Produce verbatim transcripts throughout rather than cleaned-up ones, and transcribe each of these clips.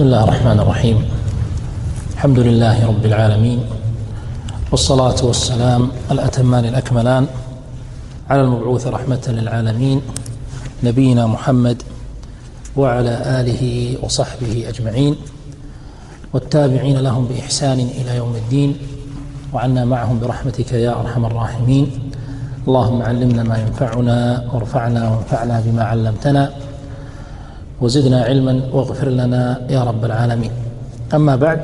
بسم الله الرحمن الرحيم. الحمد لله رب العالمين، والصلاة والسلام الأتمان الأكملان على المبعوث رحمة للعالمين نبينا محمد وعلى آله وصحبه أجمعين والتابعين لهم بإحسان إلى يوم الدين، وعنا معهم برحمتك يا أرحم الراحمين. اللهم علمنا ما ينفعنا وارفعنا وانفعنا بما علمتنا وزدنا علما واغفر لنا يا رب العالمين. أما بعد،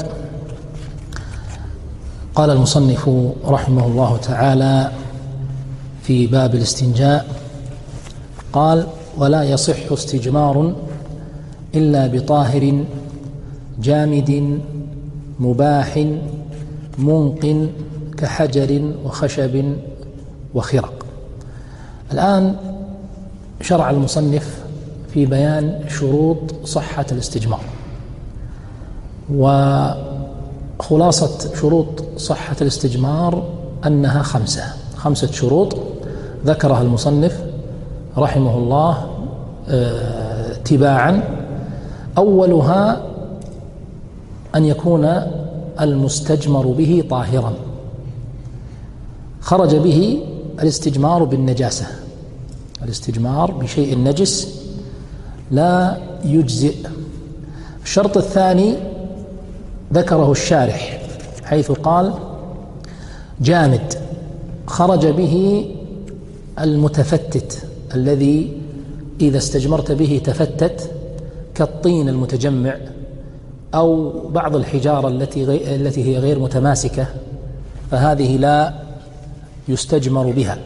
قال المصنف رحمه الله تعالى في باب الاستنجاء، قال: ولا يصح استجمار إلا بطاهر جامد مباح منق كحجر وخشب وخرق. الآن شرع المصنف في بيان شروط صحة الاستجمار، وخلاصة شروط صحة الاستجمار أنها خمسة خمسة شروط ذكرها المصنف رحمه الله اه تباعا. أولها أن يكون المستجمر به طاهرا، خرج به الاستجمار بالنجاسة، الاستجمار بشيء نجس لا يجزئ. الشرط الثاني ذكره الشارح حيث قال: جامد، خرج به المتفتت الذي إذا استجمرت به تفتت، كالطين المتجمع أو بعض الحجارة التي غي... التي هي غير متماسكة، فهذه لا يستجمر بها.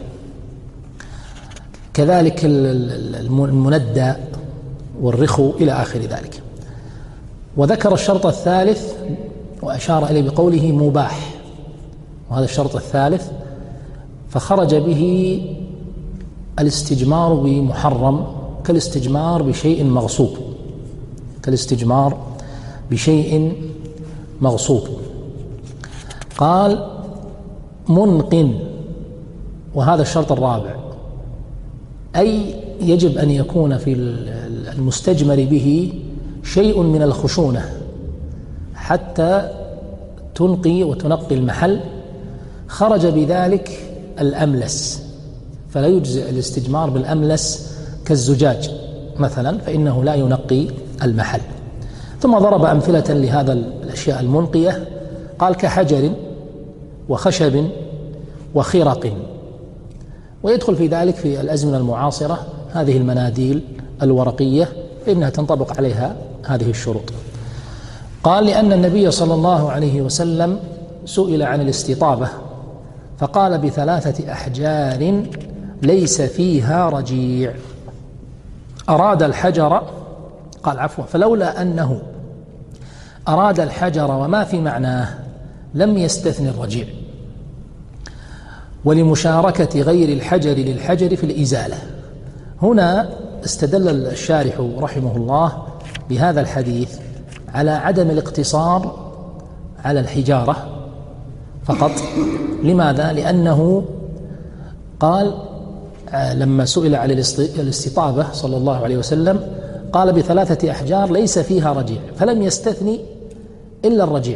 كذلك المندى والرخو إلى آخر ذلك. وذكر الشرط الثالث وأشار إليه بقوله مباح، وهذا الشرط الثالث، فخرج به الاستجمار بمحرم كالاستجمار بشيء مغصوب كالاستجمار بشيء مغصوب. قال: منق، وهذا الشرط الرابع، أي يجب أن يكون في المستجمر به شيء من الخشونة حتى تنقي وتنقي المحل. خرج بذلك الأملس، فلا يجزئ الاستجمار بالأملس كالزجاج مثلا، فإنه لا ينقي المحل. ثم ضرب أمثلة لهذا الأشياء المنقية، قال: كحجر وخشب وخرق. ويدخل في ذلك في الأزمنة المعاصرة هذه المناديل الورقية، فإنها تنطبق عليها هذه الشروط. قال: لأن النبي صلى الله عليه وسلم سئل عن الاستطابة فقال: بثلاثة أحجار ليس فيها رجيع. أراد الحجر، قال عفوا فلولا أنه أراد الحجر وما في معناه لم يستثن الرجيع، ولمشاركة غير الحجر للحجر في الإزالة. هنا استدل الشارح رحمه الله بهذا الحديث على عدم الاقتصار على الحجارة فقط. لماذا؟ لأنه قال لما سئل عن الاستطابة صلى الله عليه وسلم قال: بثلاثة أحجار ليس فيها رجيع، فلم يستثني إلا الرجيع.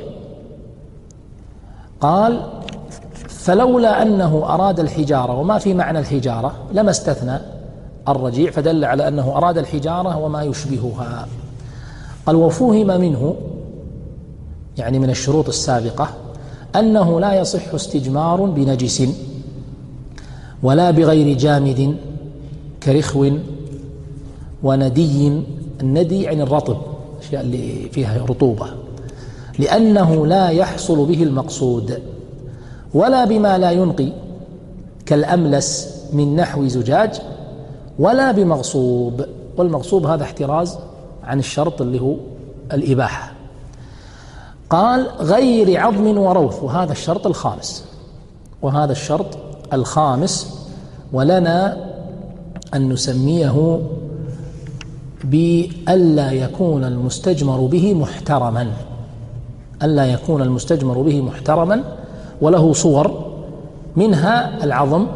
قال: فلولا أنه أراد الحجارة وما في معنى الحجارة لما استثنى الرجيع، فدل على أنه أراد الحجارة وما يشبهها. قال: وفهم منه، يعني من الشروط السابقة، أنه لا يصح استجمار بنجس ولا بغير جامد كرخو وندي. الندي يعني الرطب، الأشياء اللي فيها رطوبة، لأنه لا يحصل به المقصود، ولا بما لا ينقي كالأملس من نحو زجاج، ولا بمغصوب. والمغصوب هذا احتراز عن الشرط اللي هو الإباحة. قال: غير عظم وروث، وهذا الشرط الخامس وهذا الشرط الخامس ولنا أن نسميه بألا يكون المستجمر به محترما ألا يكون المستجمر به محترما وله صور، منها العظم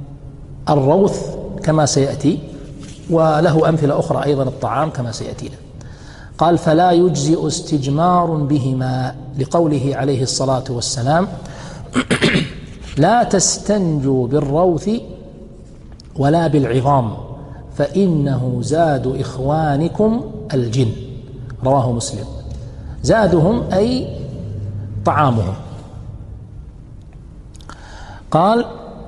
والروث كما سيأتي، وله أمثلة أخرى أيضا الطعام كما سيأتينا. قال فلا يجزئ استجمار بهما لقوله عليه الصلاة والسلام لا تستنجوا بالروث ولا بالعظام فإنه زاد إخوانكم الجن، رواه مسلم. زادهم أي طعامهم. قال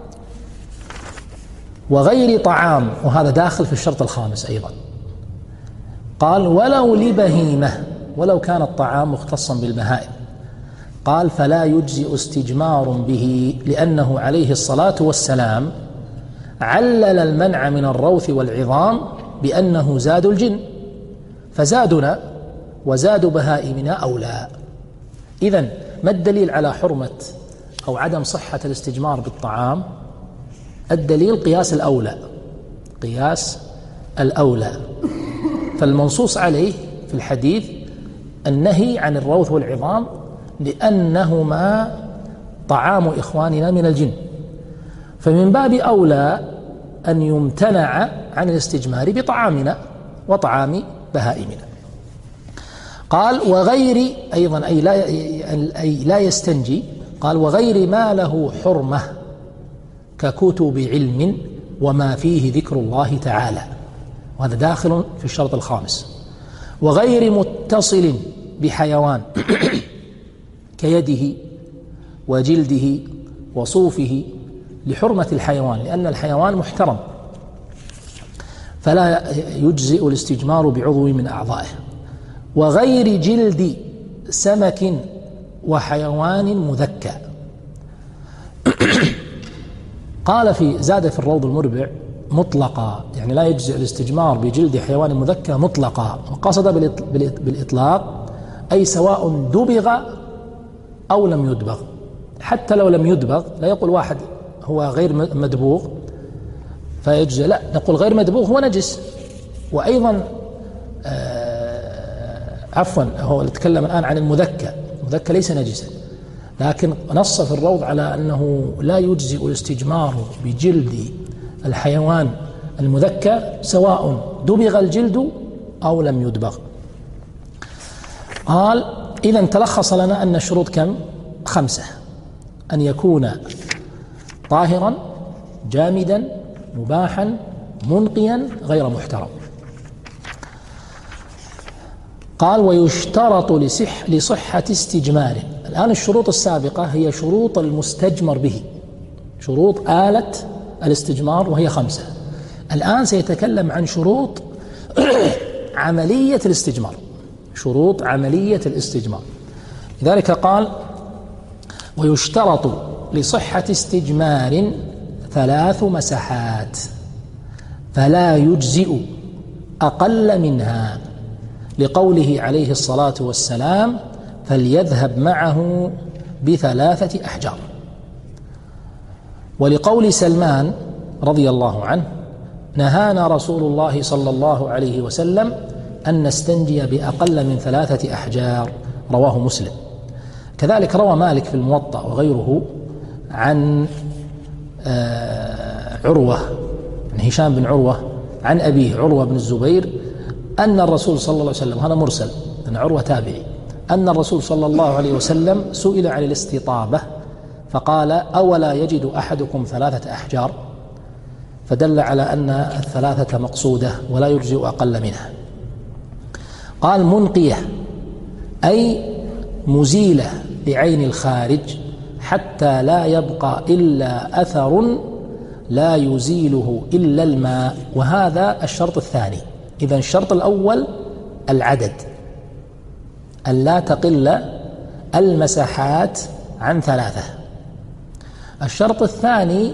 وغير طعام، وهذا داخل في الشرط الخامس أيضا. قال ولو لبهيمة، ولو كان الطعام مختصا بالبهائم. قال فلا يجزئ استجمار به لأنه عليه الصلاة والسلام علل المنع من الروث والعظام بأنه زاد الجن، فزادنا وزاد بهائمنا أولى. إذن ما الدليل على حرمة أو عدم صحة الاستجمار بالطعام؟ الدليل قياس الأولى، قياس الأولى. فالمنصوص عليه في الحديث النهي عن الروث والعظام لأنهما طعام إخواننا من الجن، فمن باب أولى أن يمتنع عن الاستجمار بطعامنا وطعام بهائمنا. قال وغير أيضا أي لا, أي لا يستنجي. قال وغير ما له حرمة ككتب علم وما فيه ذكر الله تعالى، وهذا داخل في الشرط الخامس. وغير متصل بحيوان كيده وجلده وصوفه لحرمة الحيوان، لأن الحيوان محترم، فلا يجزئ الاستجمار بعضو من أعضائه. وغير جلد سمك وحيوان مذكى. قال في زاد في الروض المربع مطلقا، يعني لا يجزئ الاستجمار بجلد حيوان مذكى مطلقا، وقصد بالإطلاق أي سواء دبغ أو لم يدبغ. حتى لو لم يدبغ، لا يقول واحد هو غير مدبوغ فيجزئ، لا، نقول غير مدبوغ هو نجس. وأيضا آه عفوا هو نتكلم الآن عن المذكى، المذكى ليس نجسا، لكن نص في الروض على أنه لا يجزئ الاستجمار بجلد الحيوان المذكى سواء دبغ الجلد أو لم يدبغ. قال إذن تلخص لنا أن الشروط كم؟ خمسة: أن يكون طاهرا جامدا مباحا منقيا غير محترم. قال ويشترط لصح لصحة استجماره. الآن الشروط السابقة هي شروط المستجمر به، شروط آلة الاستجمار وهي خمسة. الآن سيتكلم عن شروط عملية الاستجمار، شروط عملية الاستجمار. لذلك قال ويشترط لصحة استجمار ثلاث مسحات فلا يجزئ أقل منها، لقوله عليه الصلاة والسلام فليذهب معه بثلاثة أحجار، ولقول سلمان رضي الله عنه نهانا رسول الله صلى الله عليه وسلم أن نستنجي بأقل من ثلاثة أحجار، رواه مسلم. كذلك روى مالك في الموطأ وغيره عن عروة عن هشام بن عروة عن أبيه عروة بن الزبير أن الرسول صلى الله عليه وسلم، هذا مرسل أن عروة تابعي، أن الرسول صلى الله عليه وسلم سئل عن الاستطابة فقال أولا يجد أحدكم ثلاثة أحجار، فدل على أن الثلاثة مقصودة ولا يجزئ أقل منها. قال منقية أي مزيلة لعين الخارج حتى لا يبقى إلا أثر لا يزيله إلا الماء، وهذا الشرط الثاني. إذن الشرط الأول العدد، أن لا تقل المساحات عن ثلاثة. الشرط الثاني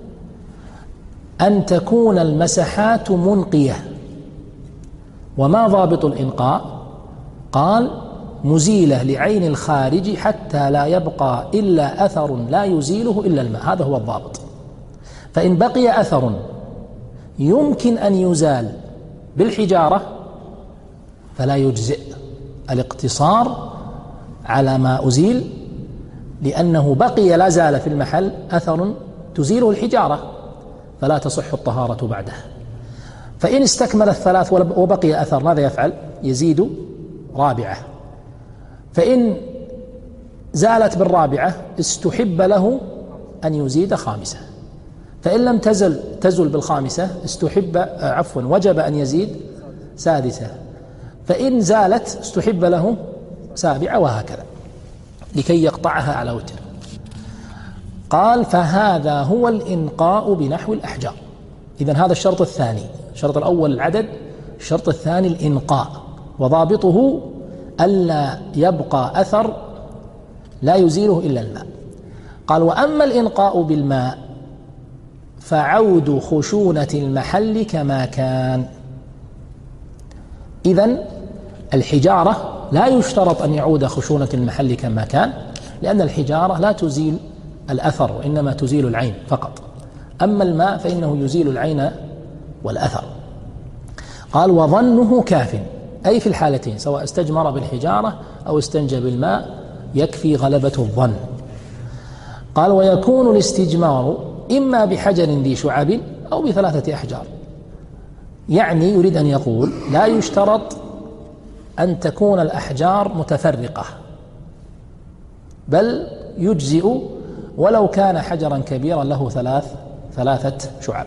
أن تكون المساحات منقية. وما ضابط الإنقاء؟ قال مزيلة لعين الخارج حتى لا يبقى إلا أثر لا يزيله إلا الماء، هذا هو الضابط. فإن بقي أثر يمكن أن يزال بالحجارة فلا يجزئ الاقتصار على ما أزيل، لأنه بقي لا زال في المحل أثر تزيله الحجارة فلا تصح الطهارة بعده. فإن استكمل الثلاث وبقي أثر ماذا يفعل؟ يزيد رابعة، فإن زالت بالرابعة استحب له أن يزيد خامسة، فإن لم تزل تزل بالخامسة استحب عفوا وجب أن يزيد سادسة، فإن زالت استحب له سابعة، وهكذا لكي يقطعها على وتر. قال فهذا هو الإنقاء بنحو الأحجار. إذن هذا الشرط الثاني، الشرط الأول العدد، الشرط الثاني الإنقاء، وضابطه ألا يبقى أثر لا يزيله إلا الماء. قال وأما الإنقاء بالماء فعود خشونة المحل كما كان. إذن الحجارة لا يشترط أن يعود خشونة المحل كما كان، لأن الحجارة لا تزيل الأثر وإنما تزيل العين فقط، أما الماء فإنه يزيل العين والأثر. قال وظنه كاف، أي في الحالتين سواء استجمر بالحجارة أو استنجى بالماء يكفي غلبة الظن. قال ويكون الاستجمار إما بحجر ذي شعب أو بثلاثة أحجار، يعني يريد أن يقول لا يشترط أن تكون الأحجار متفرقة، بل يجزئ ولو كان حجرا كبيرا له ثلاث ثلاثة شعب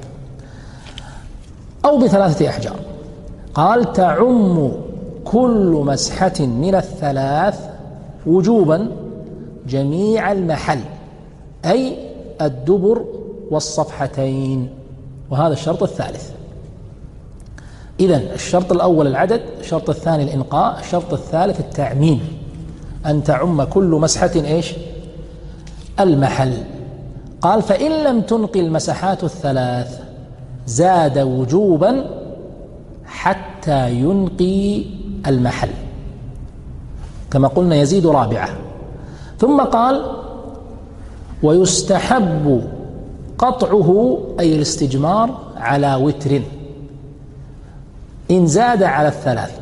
أو بثلاثة أحجار. قال تعم كل مسحة من الثلاث وجوبا جميع المحل، أي الدبر والصفحتين، وهذا الشرط الثالث. إذن الشرط الأول العدد، الشرط الثاني الإنقاء، الشرط الثالث التعميم، أن تعم كل مسحة إيش؟ المحل. قال فإن لم تنقي المسحات الثلاث زاد وجوبا حتى ينقي المحل، كما قلنا يزيد رابعة. ثم قال ويستحب قطعه أي الاستجمار على وتر إن زاد على الثلاث.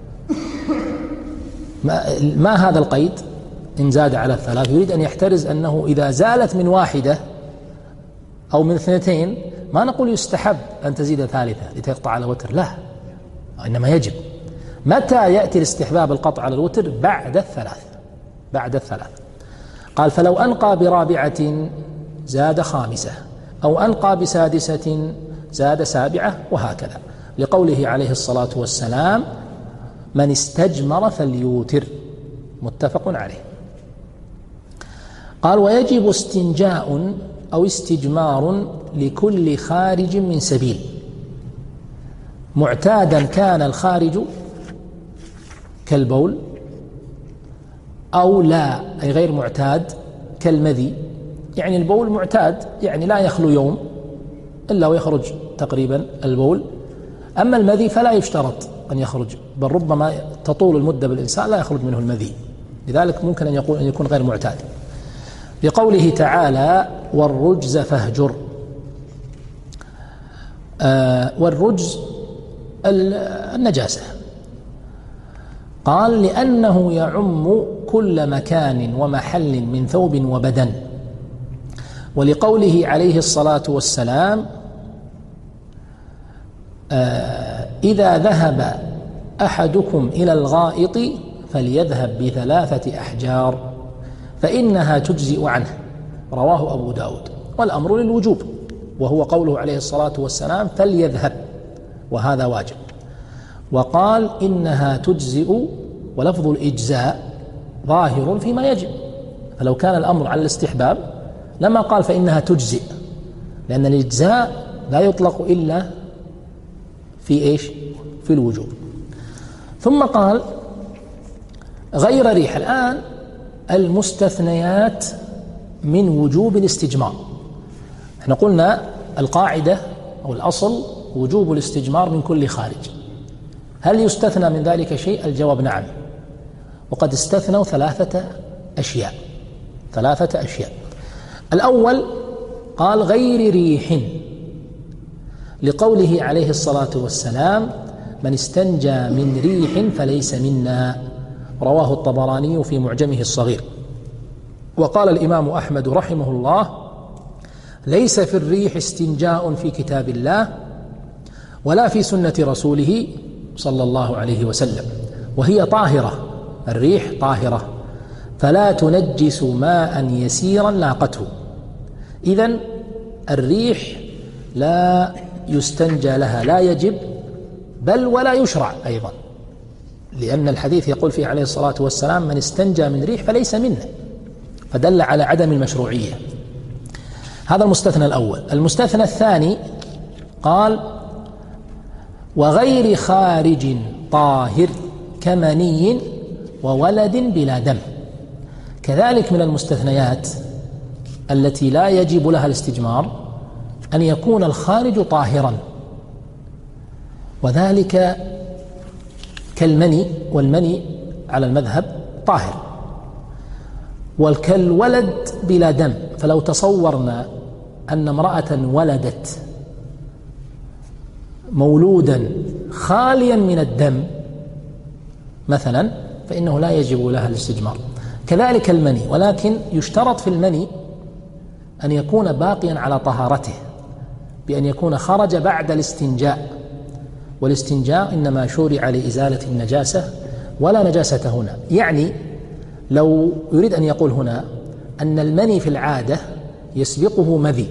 ما, ما هذا القيد إن زاد على الثلاث؟ يريد أن يحترز أنه إذا زالت من واحدة أو من اثنتين ما نقول يستحب أن تزيد ثالثة لتقطع على وتر، لا، إنما يجب. متى يأتي الاستحباب القطع على الوتر؟ بعد الثلاث، بعد الثلاث. قال فلو أنقى برابعة زاد خامسة، أو أنقى بسادسة زاد سابعة، وهكذا، لقوله عليه الصلاة والسلام من استجمر فليوتر، متفق عليه. قال ويجب استنجاء أو استجمار لكل خارج من سبيل، معتادا كان الخارج كالبول أو لا، أي غير معتاد كالمذي. يعني البول معتاد، يعني لا يخلو يوم إلا ويخرج تقريبا البول، أما المذي فلا يشترط أن يخرج، بل ربما تطول المدة بالإنسان لا يخرج منه المذي، لذلك ممكن أن يقول أن يكون غير معتاد، لقوله تعالى والرجز فاهجر. آه والرجز النجاسة. قال لأنه يعم كل مكان ومحل من ثوب وبدن، ولقوله عليه الصلاة والسلام آه إذا ذهب أحدكم إلى الغائط فليذهب بثلاثة أحجار فإنها تجزئ عنه، رواه أبو داود. والأمر للوجوب، وهو قوله عليه الصلاة والسلام فليذهب، وهذا واجب. وقال إنها تجزئ، ولفظ الإجزاء ظاهر فيما يجب، فلو كان الأمر على الاستحباب لما قال فإنها تجزئ، لأن الإجزاء لا يطلق إلا في إيش؟ في الوجوب. ثم قال غير ريح. الآن المستثنيات من وجوب الاستجمار. احنا قلنا القاعدة أو الأصل وجوب الاستجمار من كل خارج. هل يستثنى من ذلك شيء؟ الجواب نعم، وقد استثنوا ثلاثة أشياء ثلاثة أشياء. الأول قال غير ريح، لقوله عليه الصلاة والسلام من استنجى من ريح فليس منا، رواه الطبراني في معجمه الصغير. وقال الإمام أحمد رحمه الله ليس في الريح استنجاء في كتاب الله ولا في سنة رسوله صلى الله عليه وسلم، وهي طاهرة، الريح طاهرة، فلا تنجس ماء يسيرا لاقته. إذن الريح لا يستنجى لها، لا يجب بل ولا يشرع أيضا، لأن الحديث يقول فيه عليه الصلاة والسلام: من استنجى من ريح فليس منا، فدل على عدم المشروعية. هذا المستثنى الأول. المستثنى الثاني قال: وغير خارج طاهر كمني وولد بلا دم. كذلك من المستثنيات التي لا يجب لها الاستجمار أن يكون الخارج طاهرا، وذلك كالمني، والمني على المذهب طاهر، وكالولد بلا دم. فلو تصورنا أن امرأة ولدت مولودا خاليا من الدم مثلا فإنه لا يجب لها الاستجمار. كذلك المني، ولكن يشترط في المني أن يكون باقيا على طهارته بأن يكون خرج بعد الاستنجاء، والاستنجاء إنما شرع لإزالة النجاسة ولا نجاسة هنا. يعني لو يريد أن يقول هنا أن المني في العادة يسبقه مذي،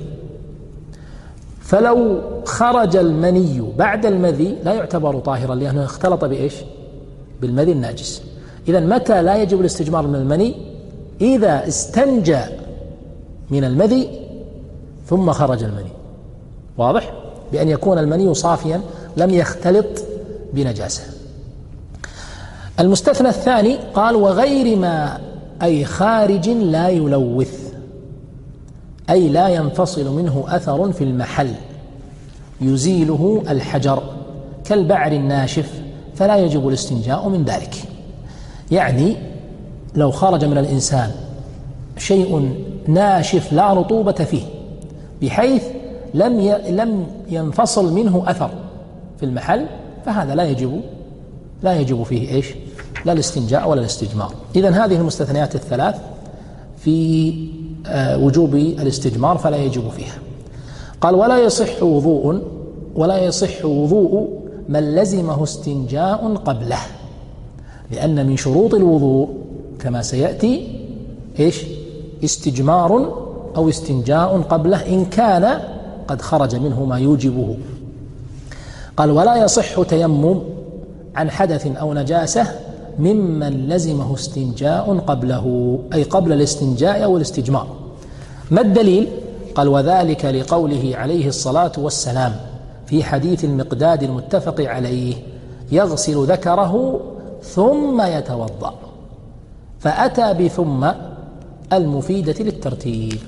فلو خرج المني بعد المذي لا يعتبر طاهرا لأنه اختلط بإيش؟ بالمذي الناجس. إذن متى لا يجب الاستجمار من المني؟ إذا استنجى من المذي ثم خرج المني، واضح؟ بأن يكون المني صافيا لم يختلط بنجاسة. المستثنى الثاني قال: وغير ما أي خارج لا يلوث، أي لا ينفصل منه أثر في المحل يزيله الحجر كالبعر الناشف، فلا يجب الاستنجاء من ذلك. يعني لو خرج من الإنسان شيء ناشف لا رطوبة فيه بحيث لم لم ينفصل منه أثر في المحل، فهذا لا يجب لا يجب فيه إيش؟ لا الاستنجاء ولا الاستجمار. إذن هذه المستثنيات الثلاث في وجوب الاستجمار فلا يجب فيها. قال: ولا يصح وضوء ولا يصح وضوء من لزمه استنجاء قبله، لأن من شروط الوضوء كما سيأتي إيش؟ استجمار أو استنجاء قبله إن كان قد خرج منه ما يوجبه. قال: ولا يصح تيمم عن حدث أو نجاسة ممن لزمه استنجاء قبله، أي قبل الاستنجاء أو الاستجمار. ما الدليل؟ قال: وذلك لقوله عليه الصلاة والسلام في حديث المقداد المتفق عليه: يغسل ذكره ثم يتوضأ، فأتى بثم المفيدة للترتيب.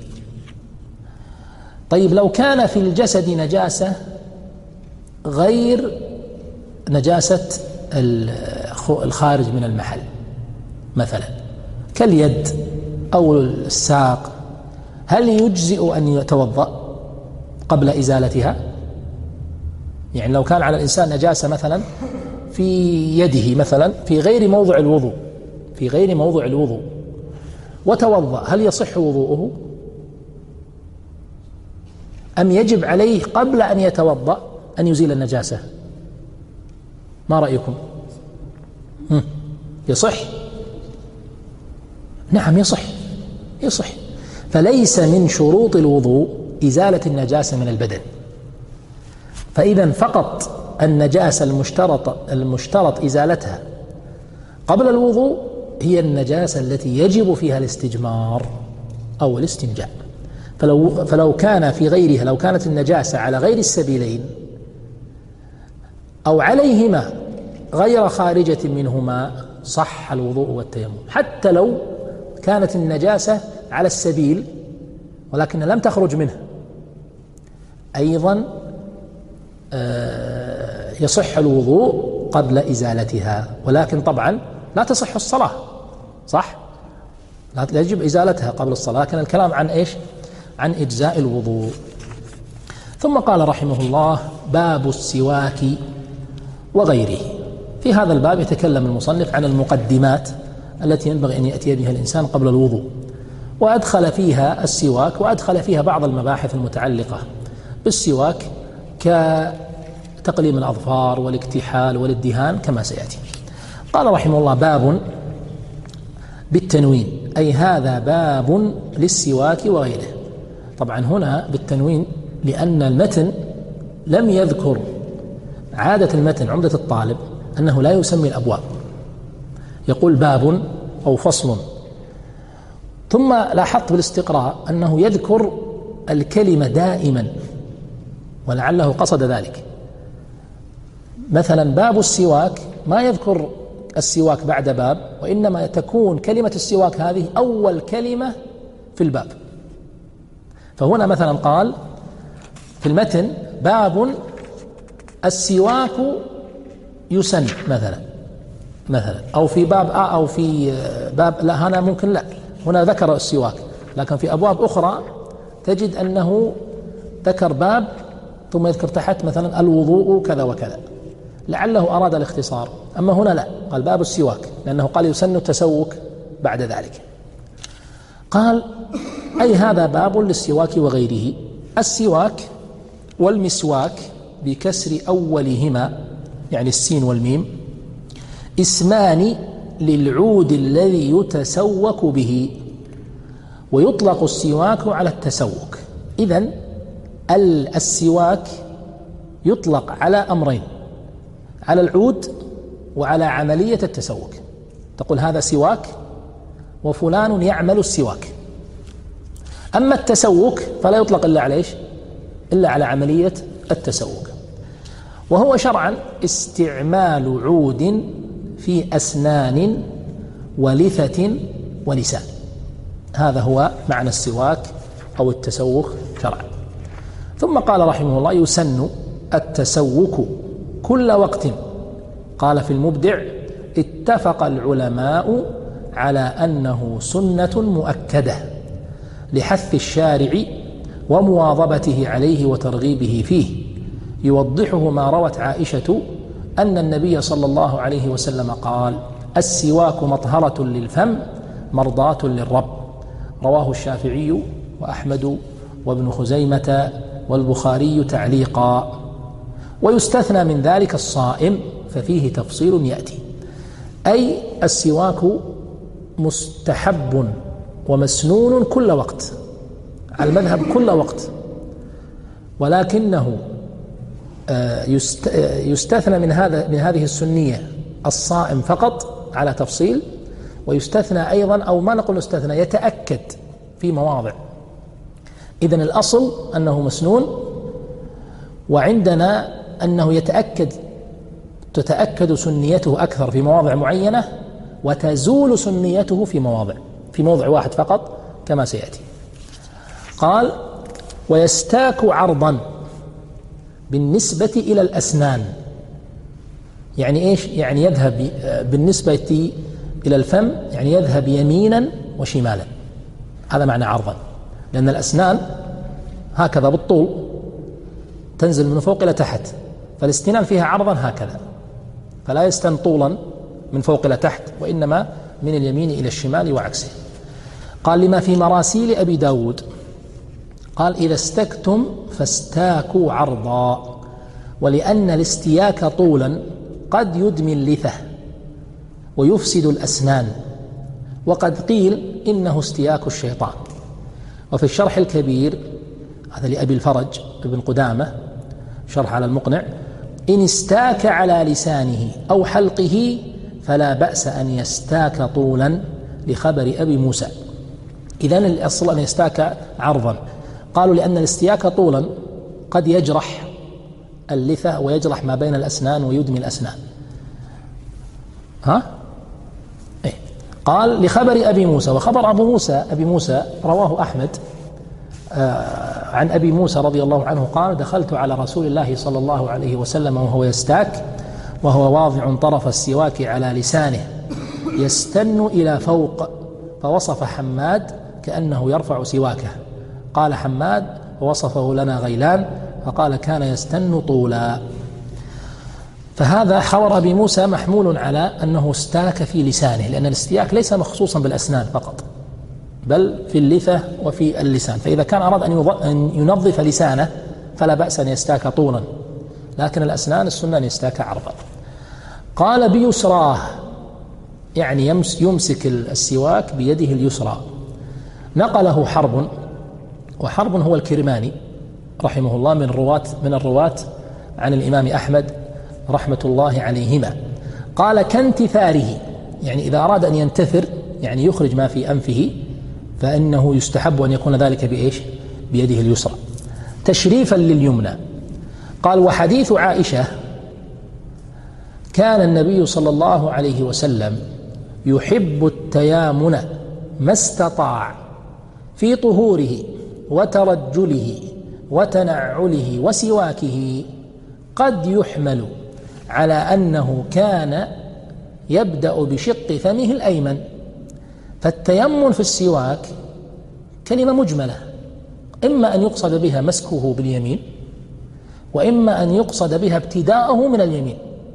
طيب، لو كان في الجسد نجاسة غير نجاسة الخارج من المحل مثلا كاليد أو الساق، هل يجزئ أن يتوضأ قبل إزالتها؟ يعني لو كان على الإنسان نجاسة مثلا في يده مثلا في غير موضع الوضوء في غير موضع الوضوء وتوضأ، هل يصح وضوءه أم يجب عليه قبل أن يتوضأ أن يزيل النجاسة؟ ما رأيكم؟ يصح؟ نعم يصح يصح. فليس من شروط الوضوء إزالة النجاسة من البدن، فإذا فقط النجاسة المشترط المشترط إزالتها قبل الوضوء هي النجاسة التي يجب فيها الاستجمار أو الاستنجاء. فلو, فلو كان في غيرها، لو كانت النجاسة على غير السبيلين أو عليهما غير خارجة منهما صح الوضوء والتيمم، حتى لو كانت النجاسة على السبيل ولكن لم تخرج منه أيضا يصح الوضوء قبل إزالتها، ولكن طبعا لا تصح الصلاة، صح؟ لا يجب إزالتها قبل الصلاة، لكن الكلام عن إيش؟ عن إجزاء الوضوء. ثم قال رحمه الله: باب السواك وغيره. في هذا الباب يتكلم المصنف عن المقدمات التي ينبغي أن يأتي بها الإنسان قبل الوضوء، وأدخل فيها السواك، وأدخل فيها بعض المباحث المتعلقة بالسواك كتقليم الأظفار والاكتحال والادهان كما سيأتي. قال رحمه الله: باب بالتنوين، أي هذا باب للسواك وغيره. طبعا هنا بالتنوين لأن المتن لم يذكر، عادة المتن عمدة الطالب أنه لا يسمي الأبواب، يقول باب أو فصل. ثم لاحظت بالاستقراء أنه يذكر الكلمة دائما، ولعله قصد ذلك. مثلا باب السواك ما يذكر السواك بعد باب، وإنما تكون كلمة السواك هذه أول كلمة في الباب. فهنا مثلا قال في المتن: باب السواك يسن مثلا مثلا أو في باب آ أو في باب لا، هنا ممكن لا، هنا ذكر السواك، لكن في أبواب أخرى تجد أنه ذكر باب ثم يذكر تحت مثلا الوضوء كذا وكذا، لعله أراد الاختصار. أما هنا لا، قال باب السواك لأنه قال يسن التسوك بعد ذلك. قال: أي هذا باب للسواك وغيره. السواك والمسواك بكسر أولهما، يعني السين والميم، اسمان للعود الذي يتسوك به، ويطلق السواك على التسوك. إذن السواك يطلق على أمرين: على العود وعلى عملية التسوك. تقول هذا سواك وفلان يعمل السواك. أما التسوك فلا يطلق إلا على إيش؟ إلا على عملية التسوك. وهو شرعا استعمال عود في أسنان ولثة ولسان. هذا هو معنى السواك أو التسوك شرعا. ثم قال رحمه الله: يسن التسوك كل وقت. قال في المبدع: اتفق العلماء على أنه سنة مؤكدة لحث الشارع ومواظبته عليه وترغيبه فيه، يوضحه ما روت عائشة أن النبي صلى الله عليه وسلم قال: السواك مطهرة للفم مرضاة للرب. رواه الشافعي وأحمد وابن خزيمة والبخاري تعليقا. ويستثنى من ذلك الصائم، ففيه تفصيل يأتي. أي السواك مستحب ومسنون كل وقت، على المذهب كل وقت، ولكنه يستثنى من هذا من هذه السنية الصائم فقط على تفصيل. ويستثنى أيضا، أو ما نقول يستثنى، يتأكد في مواضع. إذن الأصل أنه مسنون، وعندنا أنه يتأكد تتأكد سنيته أكثر في مواضع معينة، وتزول سنيته في مواضع في موضع واحد فقط كما سيأتي. قال: ويستاك عرضا بالنسبة إلى الأسنان. يعني إيش؟ يعني يذهب بالنسبة إلى الفم، يعني يذهب يمينا وشمالا. هذا معنى عرضا، لأن الأسنان هكذا بالطول تنزل من فوق إلى تحت، فالاستنان فيها عرضا هكذا، فلا يستن طولا من فوق إلى تحت، وإنما من اليمين إلى الشمال وعكسه. قال: لما في مراسيل أبي داود قال: إذا استكتم فاستاكوا عرضا، ولأن الاستياك طولا قد يدمي اللثة ويفسد الأسنان، وقد قيل إنه استياك الشيطان. وفي الشرح الكبير، هذا لأبي الفرج ابن قدامة شرح على المقنع: إن استاك على لسانه أو حلقه فلا بأس أن يستاك طولا، لخبر أبي موسى. إذن الأصل أن يستاك عرضا. قالوا لأن الاستياك طولا قد يجرح اللثة ويجرح ما بين الأسنان ويدمي الأسنان. ها؟ إيه؟ قال: لخبر أبي موسى. وخبر أبو موسى أبي موسى رواه أحمد آه عن أبي موسى رضي الله عنه قال: دخلت على رسول الله صلى الله عليه وسلم وهو يستاك، وهو واضع طرف السواك على لسانه يستن إلى فوق، فوصف حماد كأنه يرفع سواكه. قال حماد: ووصفه لنا غيلان فقال: كان يستن طولا. فهذا خبر أبي موسى محمول على أنه استاك في لسانه، لأن الاستياك ليس مخصوصا بالأسنان فقط، بل في اللثة وفي اللسان. فإذا كان أراد أن ينظف لسانه فلا بأس أن يستاك طولا، لكن الأسنان السنة أن يستاك عرضا. قال: بيسراه، يعني يمسك السواك بيده اليسرى. نقله حرب، وحرب هو الكرماني رحمه الله من الرواة من الرواة عن الإمام أحمد رحمة الله عليهما، قال كانتثاره، يعني إذا أراد أن ينتثر يعني يخرج ما في أنفه فإنه يستحب أن يكون ذلك بإيش؟ بيده اليسرى تشريفا لليمنى. قال وحديث عائشة كان النبي صلى الله عليه وسلم يحب التيامن ما استطاع في طهوره وترجله وتنعله وسواكه، قد يحمل على أنه كان يبدأ بشق فمه الأيمن. فالتيمن في السواك كلمة مجملة، إما أن يقصد بها مسكه باليمين، وإما أن يقصد بها ابتداءه من اليمين.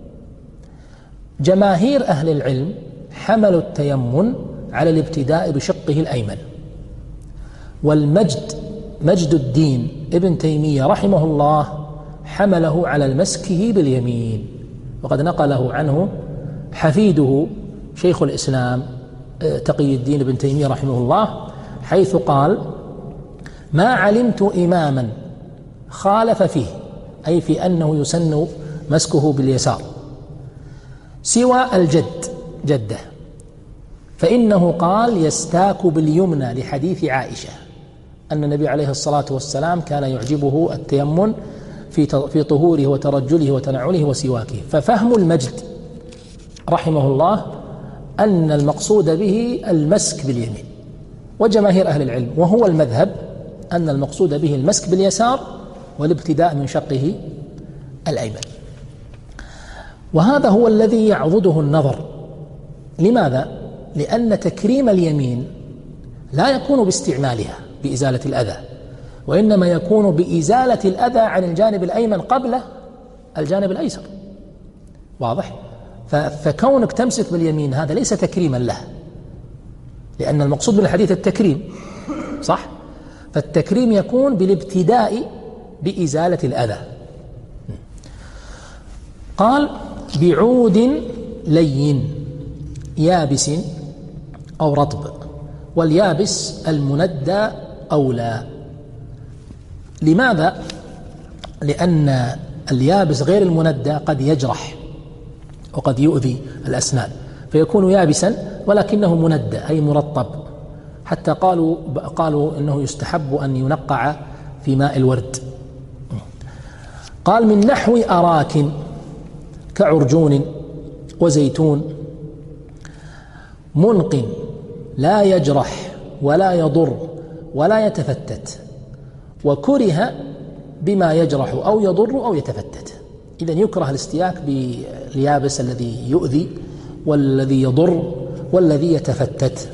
جماهير أهل العلم حملوا التيمن على الابتداء بشقه الأيمن، والمجد مجد الدين ابن تيمية رحمه الله حمله على المسكه باليمين، وقد نقله عنه حفيده شيخ الإسلام تقي الدين ابن تيمية رحمه الله، حيث قال ما علمت إماما خالف فيه، أي في أنه يسن مسكه باليسار، سوى الجد جده، فإنه قال يستاك باليمنى لحديث عائشة أن النبي عليه الصلاة والسلام كان يعجبه التيمن في في طهوره وترجله وتنعله وسواكه. ففهم المجد رحمه الله أن المقصود به المسك باليمين، وجماهير أهل العلم وهو المذهب أن المقصود به المسك باليسار والابتداء من شقه الأيمن. وهذا هو الذي يعضده النظر. لماذا؟ لأن تكريم اليمين لا يكون باستعمالها بإزالة الأذى، وإنما يكون بإزالة الأذى عن الجانب الأيمن قبل الجانب الأيسر. واضح؟ فكونك تمسك باليمين هذا ليس تكريما له، لأن المقصود بالحديث التكريم، صح؟ فالتكريم يكون بالابتداء بإزالة الأذى. قال بعود لين يابس أو رطب، واليابس المندى أولى. لماذا؟ لأن اليابس غير المندى قد يجرح وقد يؤذي الأسنان، فيكون يابسا ولكنه مندى أي مرطب، حتى قالوا قالوا إنه يستحب أن ينقع في ماء الورد. قال من نحو أراك كعرجون وزيتون منق لا يجرح ولا يضر ولا يتفتت، وكره بما يجرح أو يضر أو يتفتت. إذن يكره الاستياك باليابس الذي يؤذي والذي يضر والذي يتفتت.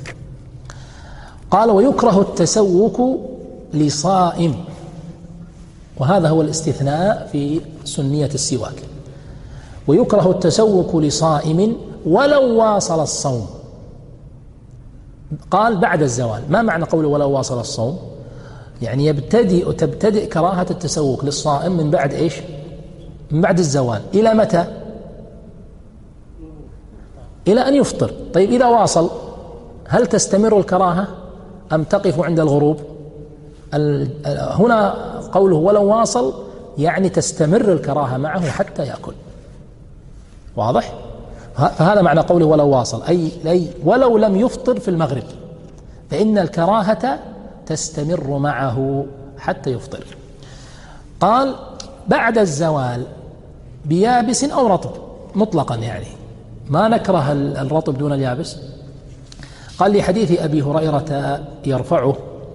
قال ويكره التسوك لصائم، وهذا هو الاستثناء في سنية السواك. ويكره التسوك لصائم ولو واصل الصوم. قال بعد الزوال. ما معنى قوله ولو واصل الصوم؟ يعني يبتدئ تبتدئ كراهة التسوك للصائم من بعد إيش؟ من بعد الزوال. إلى متى؟ إلى أن يفطر. طيب إذا واصل هل تستمر الكراهة أم تقف عند الغروب؟ هنا قوله ولو واصل يعني تستمر الكراهة معه حتى يأكل. واضح؟ فهذا معنى قوله ولو واصل، أي ولو لم يفطر في المغرب فإن الكراهة تستمر معه حتى يفطر. قال بعد الزوال بيابس أو رطب مطلقا، يعني ما نكره الرطب دون اليابس. قال لحديث أبي هريرة يرفعه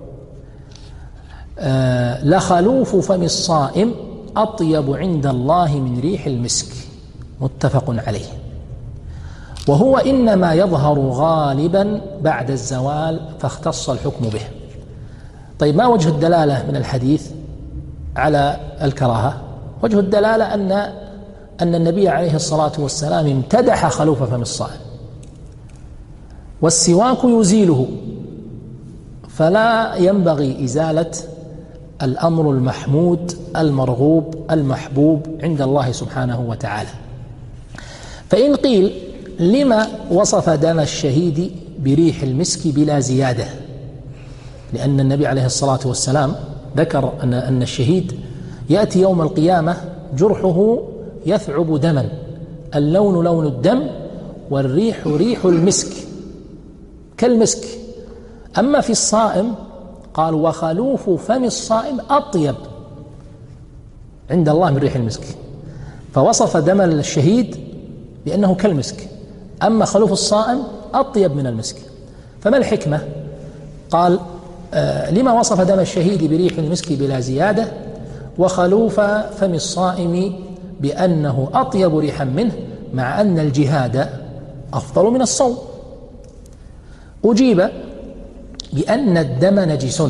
آه لخلوف فم الصائم أطيب عند الله من ريح المسك، متفق عليه. وهو إنما يظهر غالبا بعد الزوال فاختص الحكم به. طيب ما وجه الدلالة من الحديث على الكراهة؟ وجه الدلالة أن أن النبي عليه الصلاة والسلام امتدح خلوف فم الصائم، والسواك يزيله، فلا ينبغي إزالة الأمر المحمود المرغوب المحبوب عند الله سبحانه وتعالى. فإن قيل لما وصف دم الشهيد بريح المسك بلا زيادة؟ لأن النبي عليه الصلاة والسلام ذكر أن أن الشهيد يأتي يوم القيامة جرحه يثعب دما، اللون لون الدم والريح ريح المسك كالمسك. أما في الصائم قال وخلوف فم الصائم أطيب عند الله من ريح المسك، فوصف دم الشهيد بأنه كالمسك، أما خلوف الصائم أطيب من المسك. فما الحكمة؟ قال آه لما وصف دم الشهيد بريح المسك بلا زيادة وخلوف فم الصائم بأنه أطيب ريحا منه، مع أن الجهاد أفضل من الصوم؟ أجيب بأن الدم نجس،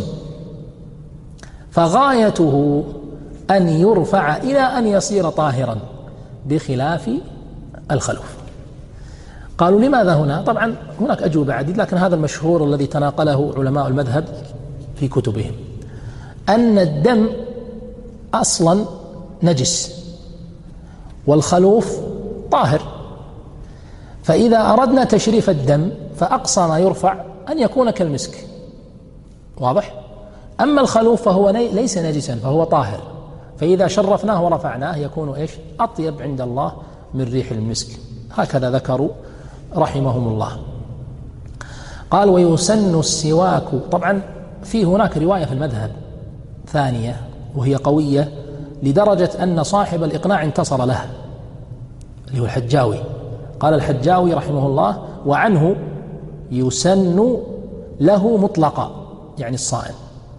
فغايته أن يرفع إلى أن يصير طاهرا بخلاف الخلوف. قالوا لماذا هنا؟ طبعا هناك أجوبة عديدة، لكن هذا المشهور الذي تناقله علماء المذهب في كتبهم، أن الدم أصلا نجس والخلوف طاهر، فإذا أردنا تشريف الدم فأقصى ما يرفع أن يكون كالمسك، واضح؟ أما الخلوف فهو ليس نجسا فهو طاهر، فإذا شرفناه ورفعناه يكون إيش؟ أطيب عند الله من ريح المسك. هكذا ذكروا رحمهم الله. قال ويسن السواك. طبعا في هناك رواية في المذهب ثانية وهي قوية لدرجة أن صاحب الإقناع انتصر لها، اللي هو الحجاوي. قال الحجاوي رحمه الله وعنه يسن له مطلقا، يعني الصائم.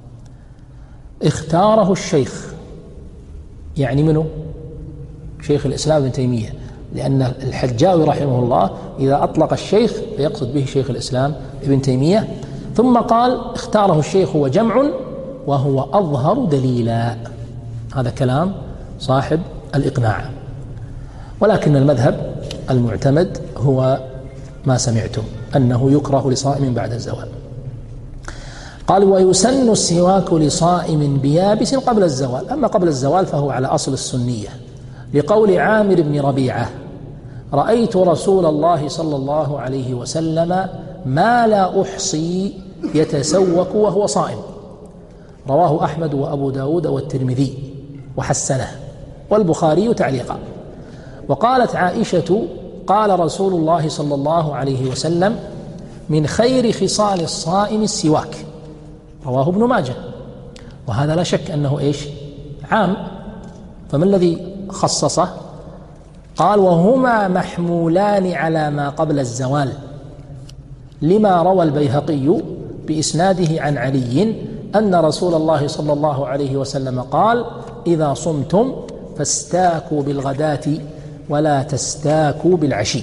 اختاره الشيخ، يعني منه شيخ الإسلام ابن تيمية، لأن الحجاوي رحمه الله إذا أطلق الشيخ فيقصد به شيخ الإسلام ابن تيمية. ثم قال اختاره الشيخ وجمع وهو أظهر دليلا. هذا كلام صاحب الإقناع، ولكن المذهب المعتمد هو ما سمعتم أنه يكره لصائم بعد الزوال. قال ويسن السواك لصائم بيابس قبل الزوال. أما قبل الزوال فهو على أصل السنية، لقول عامر بن ربيعة رأيت رسول الله صلى الله عليه وسلم ما لا أحصي يتسوك وهو صائم. رواه أحمد وأبو داود والترمذي وحسنه والبخاري تعليقا. وقالت عائشة قال رسول الله صلى الله عليه وسلم من خير خصال الصائم السواك. رواه ابن ماجه، وهذا لا شك أنه إيش؟ عام. فما الذي خصصه؟ قال وهما محمولان على ما قبل الزوال، لما روى البيهقي بإسناده عن علي أن رسول الله صلى الله عليه وسلم قال إذا صمتم فاستاكوا بالغداة ولا تستاكوا بالعشي،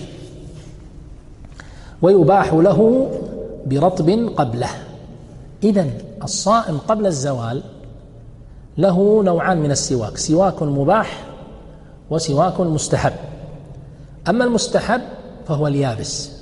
ويباح له برطب قبله. إذن الصائم قبل الزوال له نوعان من السواك، سواك مباح وسواك مستحب. أما المستحب فهو اليابس،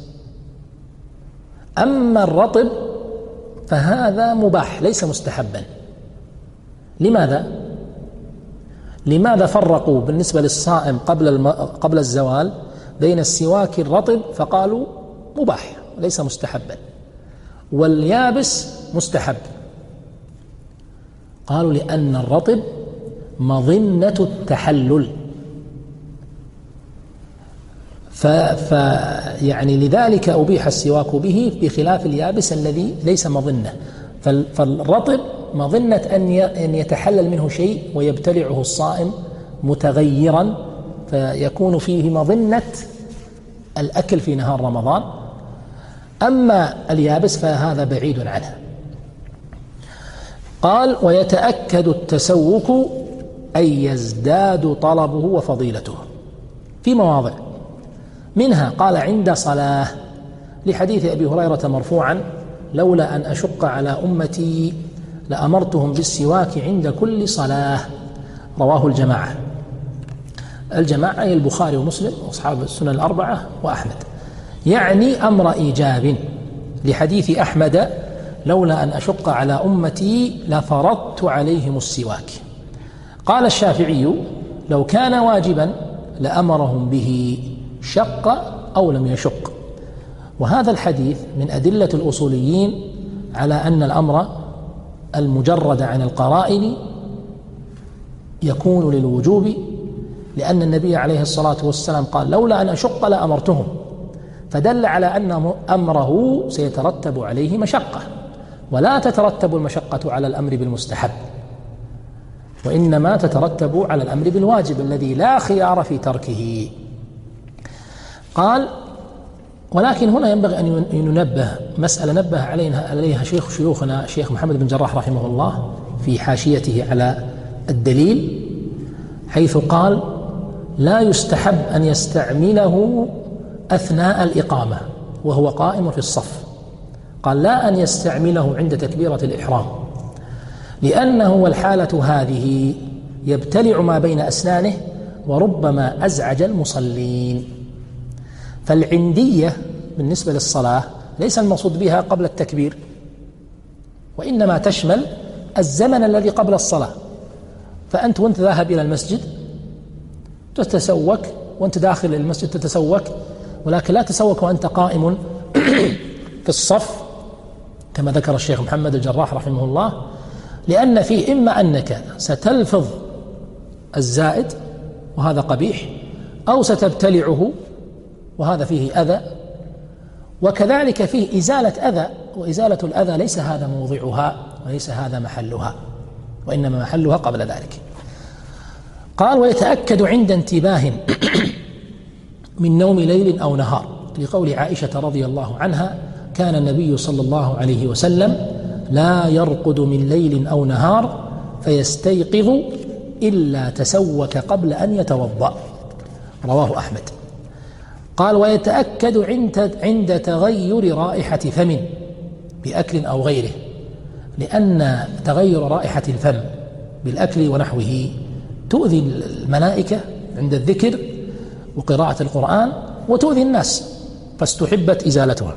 أما الرطب فهذا مباح ليس مستحبا. لماذا؟ لماذا فرقوا بالنسبة للصائم قبل قبل الزوال بين السواك الرطب فقالوا مباح ليس مستحبا واليابس مستحب؟ قالوا لأن الرطب مظنة التحلل، ف يعني لذلك أبيح السواك به بخلاف اليابس الذي ليس مظنة. فالرطب مظنة أن يتحلل منه شيء ويبتلعه الصائم متغيرا، فيكون فيه مظنة الأكل في نهار رمضان. أما اليابس فهذا بعيد عنه. قال ويتأكد التسوك أي يزداد طلبه وفضيلته في مواضع، منها قال عند صلاة، لحديث أبي هريرة مرفوعا لولا أن أشق على أمتي لأمرتهم بالسواك عند كل صلاة. رواه الجماعة. الجماعة هي البخاري ومسلم وأصحاب السنن الأربعة وأحمد، يعني أمر إيجاب، لحديث أحمد لولا أن أشق على أمتي لفرضت عليهم السواك. قال الشافعي لو كان واجبا لأمرهم به، شق أو لم يشق. وهذا الحديث من أدلة الأصوليين على أن الأمر المجرد عن القرائن يكون للوجوب، لأن النبي عليه الصلاة والسلام قال لولا أن أشق لأمرتهم، فدل على أن أمره سيترتب عليه مشقة، ولا تترتب المشقة على الأمر بالمستحب، وإنما تترتب على الأمر بالواجب الذي لا خيار في تركه. قال ولكن هنا ينبغي أن ينبه مسألة نبه عليها شيخ شيوخنا الشيخ محمد بن جراح رحمه الله في حاشيته على الدليل، حيث قال لا يستحب أن يستعمله أثناء الإقامة وهو قائم في الصف، قال لا أن يستعمله عند تكبيرة الإحرام، لأنه والحالة هذه يبتلع ما بين أسنانه وربما أزعج المصلين. فالعندية بالنسبة للصلاة ليس المقصود بها قبل التكبير، وإنما تشمل الزمن الذي قبل الصلاة. فأنت وانت ذاهب إلى المسجد تتسوك، وانت داخل المسجد تتسوك، ولكن لا تسوك وأنت قائم في الصف كما ذكر الشيخ محمد الجراح رحمه الله، لأن فيه إما أنك ستلفظ الزائد وهذا قبيح، أو ستبتلعه وهذا فيه أذى، وكذلك فيه إزالة أذى، وإزالة الأذى ليس هذا موضعها وليس هذا محلها، وإنما محلها قبل ذلك. قال ويتأكد عند انتباه من نوم ليل أو نهار، لقول عائشة رضي الله عنها كان النبي صلى الله عليه وسلم لا يرقد من ليل أو نهار فيستيقظ إلا تسوك قبل أن يتوضأ، رواه أحمد. قال ويتأكد عند عند تغير رائحة فم بأكل أو غيره، لأن تغير رائحة الفم بالأكل ونحوه تؤذي الملائكة عند الذكر وقراءة القرآن وتؤذي الناس، فاستحبت إزالتها.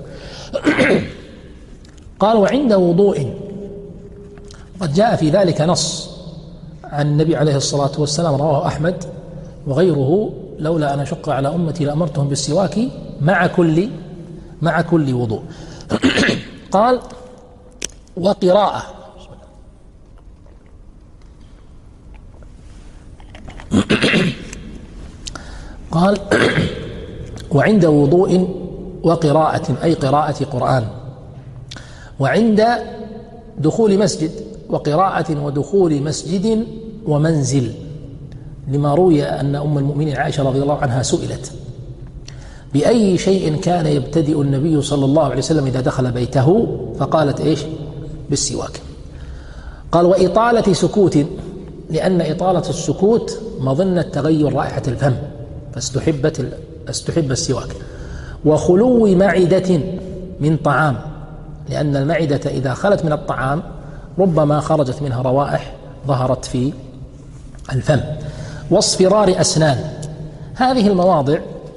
قال وعند وضوء، قد جاء في ذلك نص عن النبي عليه الصلاة والسلام رواه أحمد وغيره لولا أن أشق على أمتي لأمرتهم بالسواك مع كل مع كل وضوء. قال وقراءة، قال وعند وضوء وقراءة أي قراءة قرآن، وعند دخول مسجد وقراءة ودخول مسجد ومنزل، لما روي أن أم المؤمنين عائشة رضي الله عنها سئلت بأي شيء كان يبتدئ النبي صلى الله عليه وسلم إذا دخل بيته، فقالت إيش؟ بالسواك. قال وإطالة سكوت، لأن إطالة السكوت مظنة تغير رائحة الفم فاستحبت استحب السواك. وخلو معدة من طعام، لأن المعدة إذا خلت من الطعام ربما خرجت منها روائح ظهرت في الفم. واصفرار أسنان، هذه المواضع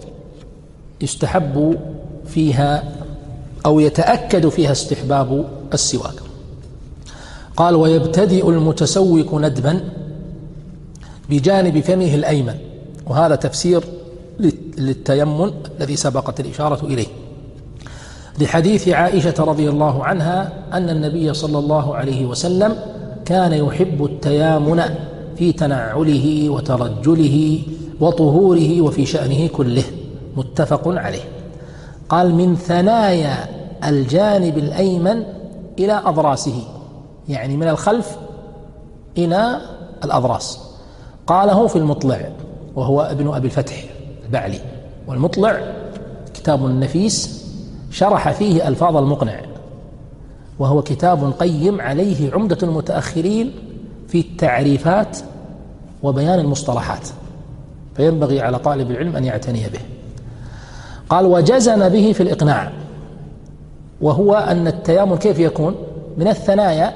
يستحب فيها أو يتأكد فيها استحباب السواك. قال ويبتدئ المتسوك ندبا بجانب فمه الأيمن، وهذا تفسير للتيمم الذي سبقت الإشارة إليه، لحديث عائشة رضي الله عنها أن النبي صلى الله عليه وسلم كان يحب التيامن في تنعله وترجله وطهوره وفي شأنه كله، متفق عليه. قال من ثنايا الجانب الأيمن إلى أضراسه، يعني من الخلف إلى الأضراس. قاله في المطلع وهو ابن أبي الفتح البعلي، والمطلع كتاب نفيس شرح فيه ألفاظ المقنع، وهو كتاب قيم عليه عمدة المتأخرين في التعريفات وبيان المصطلحات، فينبغي على طالب العلم أن يعتني به. قال وجزم به في الإقناع، وهو أن التيامن كيف يكون؟ من الثنايا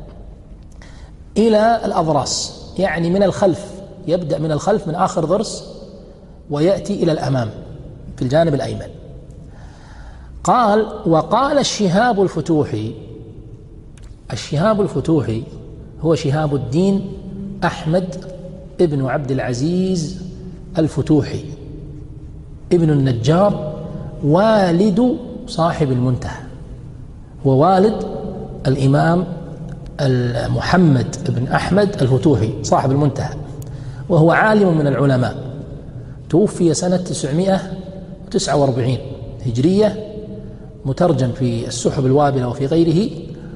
إلى الأضراس، يعني من الخلف، يبدأ من الخلف من آخر ضرس ويأتي إلى الأمام في الجانب الأيمن. قال وقال الشهاب الفتوحي، الشهاب الفتوحي هو شهاب الدين أحمد ابن عبد العزيز الفتوحي ابن النجار والد صاحب المنتهى، هو والد الإمام محمد بن أحمد الفتوحي صاحب المنتهى، وهو عالم من العلماء، توفي سنة تسعمائة وتسعة وأربعين هجرية، مترجم في السحب الوابلة وفي غيره،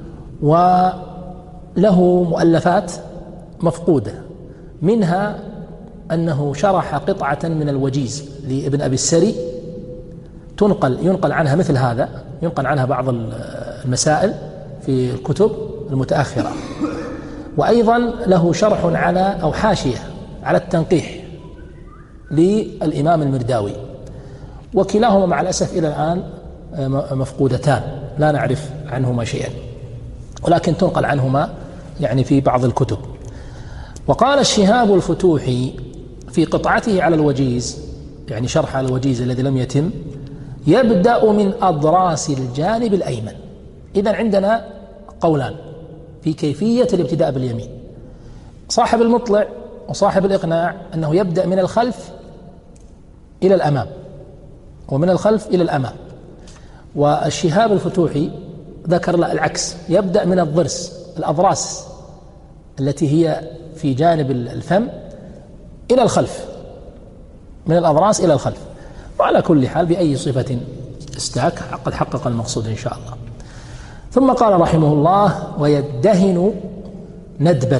وله مؤلفات مفقودة، منها أنه شرح قطعة من الوجيز لابن أبي السري، تنقل ينقل عنها مثل هذا، ينقل عنها بعض المسائل في الكتب المتأخرة. وأيضا له شرح على أو حاشية على التنقيح للإمام المرداوي، وكلاهما مع الأسف إلى الآن مفقودتان، لا نعرف عنهما شيئا، ولكن تنقل عنهما يعني في بعض الكتب. وقال الشهاب الفتوحي في قطعته على الوجيز، يعني شرح على الوجيز الذي لم يتم، يبدأ من أضراس الجانب الأيمن. إذن عندنا قولان في كيفية الابتداء باليمين. صاحب المطلع وصاحب الإقناع أنه يبدأ من الخلف إلى الأمام، ومن الخلف إلى الأمام. والشهاب الفتوحي ذكر لا العكس، يبدأ من الضرس، الأضراس التي هي في جانب الفم إلى الخلف، من الأضراس إلى الخلف. وعلى كل حال بأي صفة استاك قد حقق المقصود إن شاء الله. ثم قال رحمه الله: ويدهن ندبا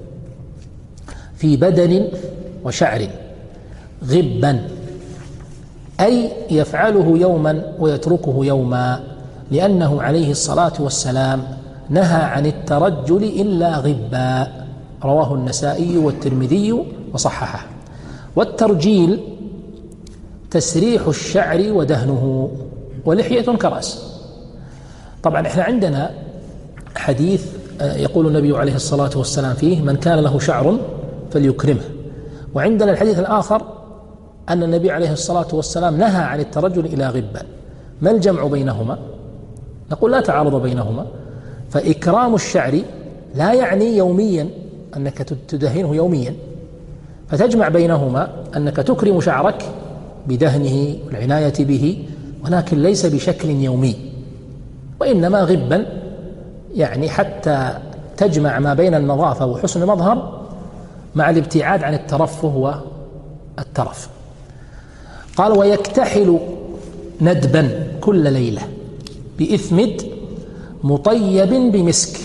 في بدن وشعر غبا، أي يفعله يوما ويتركه يوما، لأنه عليه الصلاة والسلام نهى عن الترجل إلا غبا، رواه النسائي والترمذي وصححه. والترجيل تسريح الشعر ودهنه، ولحية كرأس. طبعا احنا عندنا حديث يقول النبي عليه الصلاة والسلام فيه: من كان له شعر فليكرمه. وعندنا الحديث الآخر أن النبي عليه الصلاة والسلام نهى عن الترجل إلى غبا. ما الجمع بينهما؟ نقول لا تعارض بينهما، فإكرام الشعر لا يعني يوميا أنك تدهنه يوميا، فتجمع بينهما أنك تكرم شعرك بدهنه والعناية به، ولكن ليس بشكل يومي، وإنما غبا، يعني حتى تجمع ما بين النظافة وحسن المظهر مع الابتعاد عن الترفه والترف. قال: ويكتحل ندبا كل ليلة بإثمد مطيب بمسك.